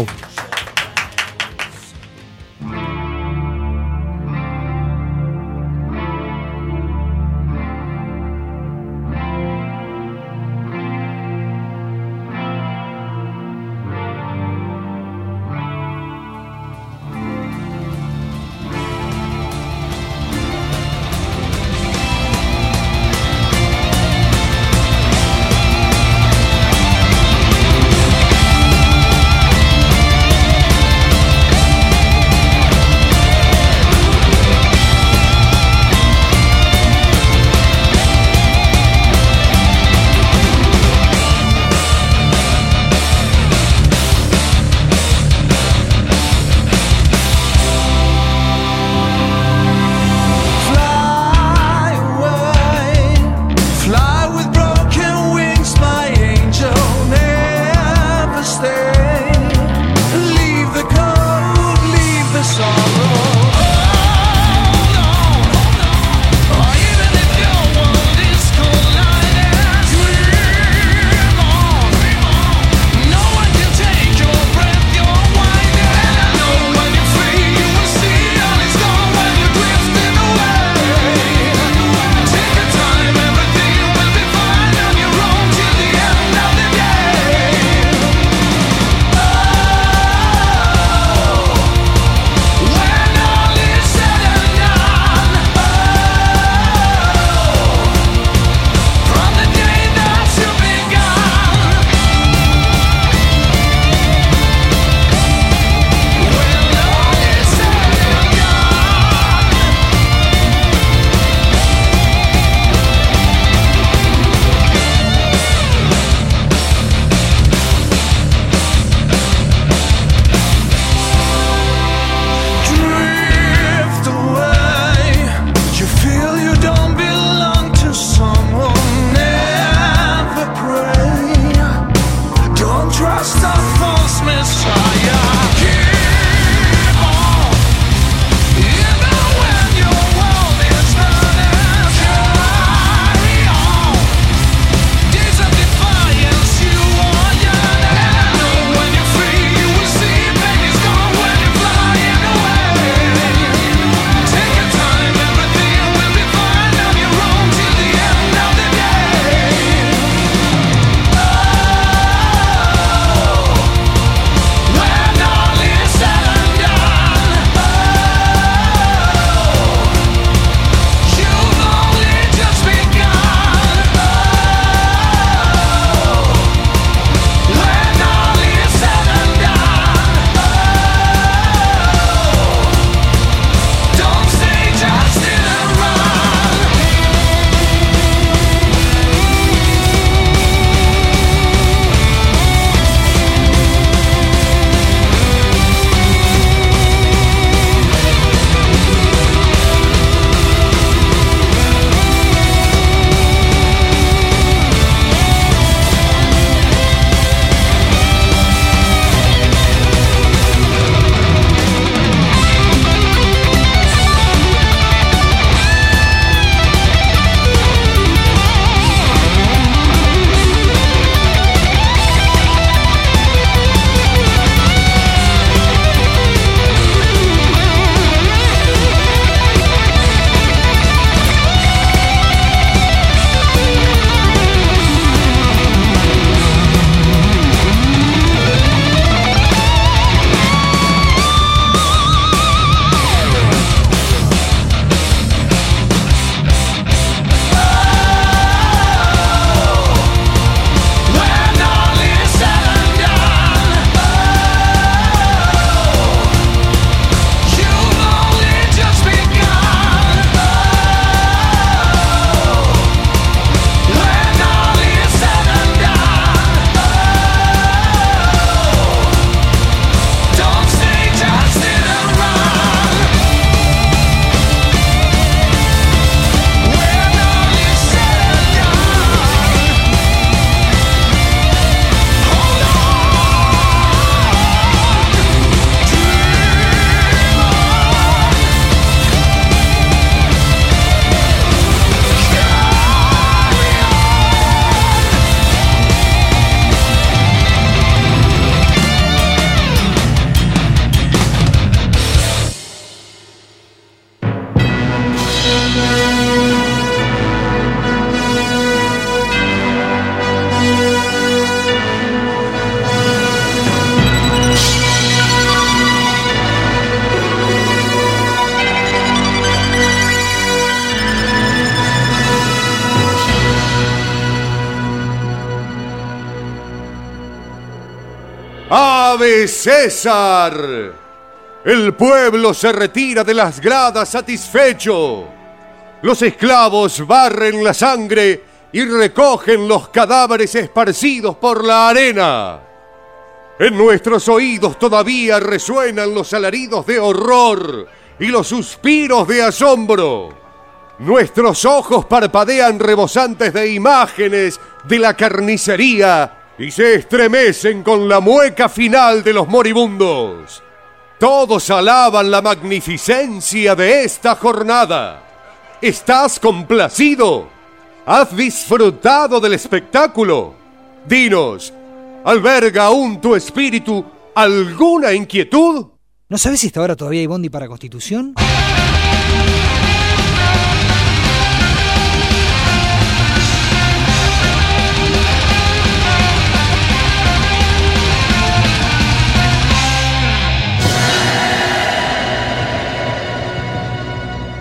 ¡Ave César! El pueblo se retira de las gradas satisfecho. Los esclavos barren la sangre y recogen los cadáveres esparcidos por la arena. En nuestros oídos todavía resuenan los alaridos de horror y los suspiros de asombro. Nuestros ojos parpadean rebosantes de imágenes de la carnicería y se estremecen con la mueca final de los moribundos. Todos alaban la magnificencia de esta jornada. ¿Estás complacido? ¿Has disfrutado del espectáculo? Dinos, ¿alberga aún tu espíritu alguna inquietud? ¿No sabes si hasta ahora todavía hay bondi para Constitución?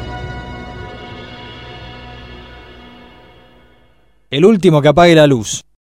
El último que apague la luz.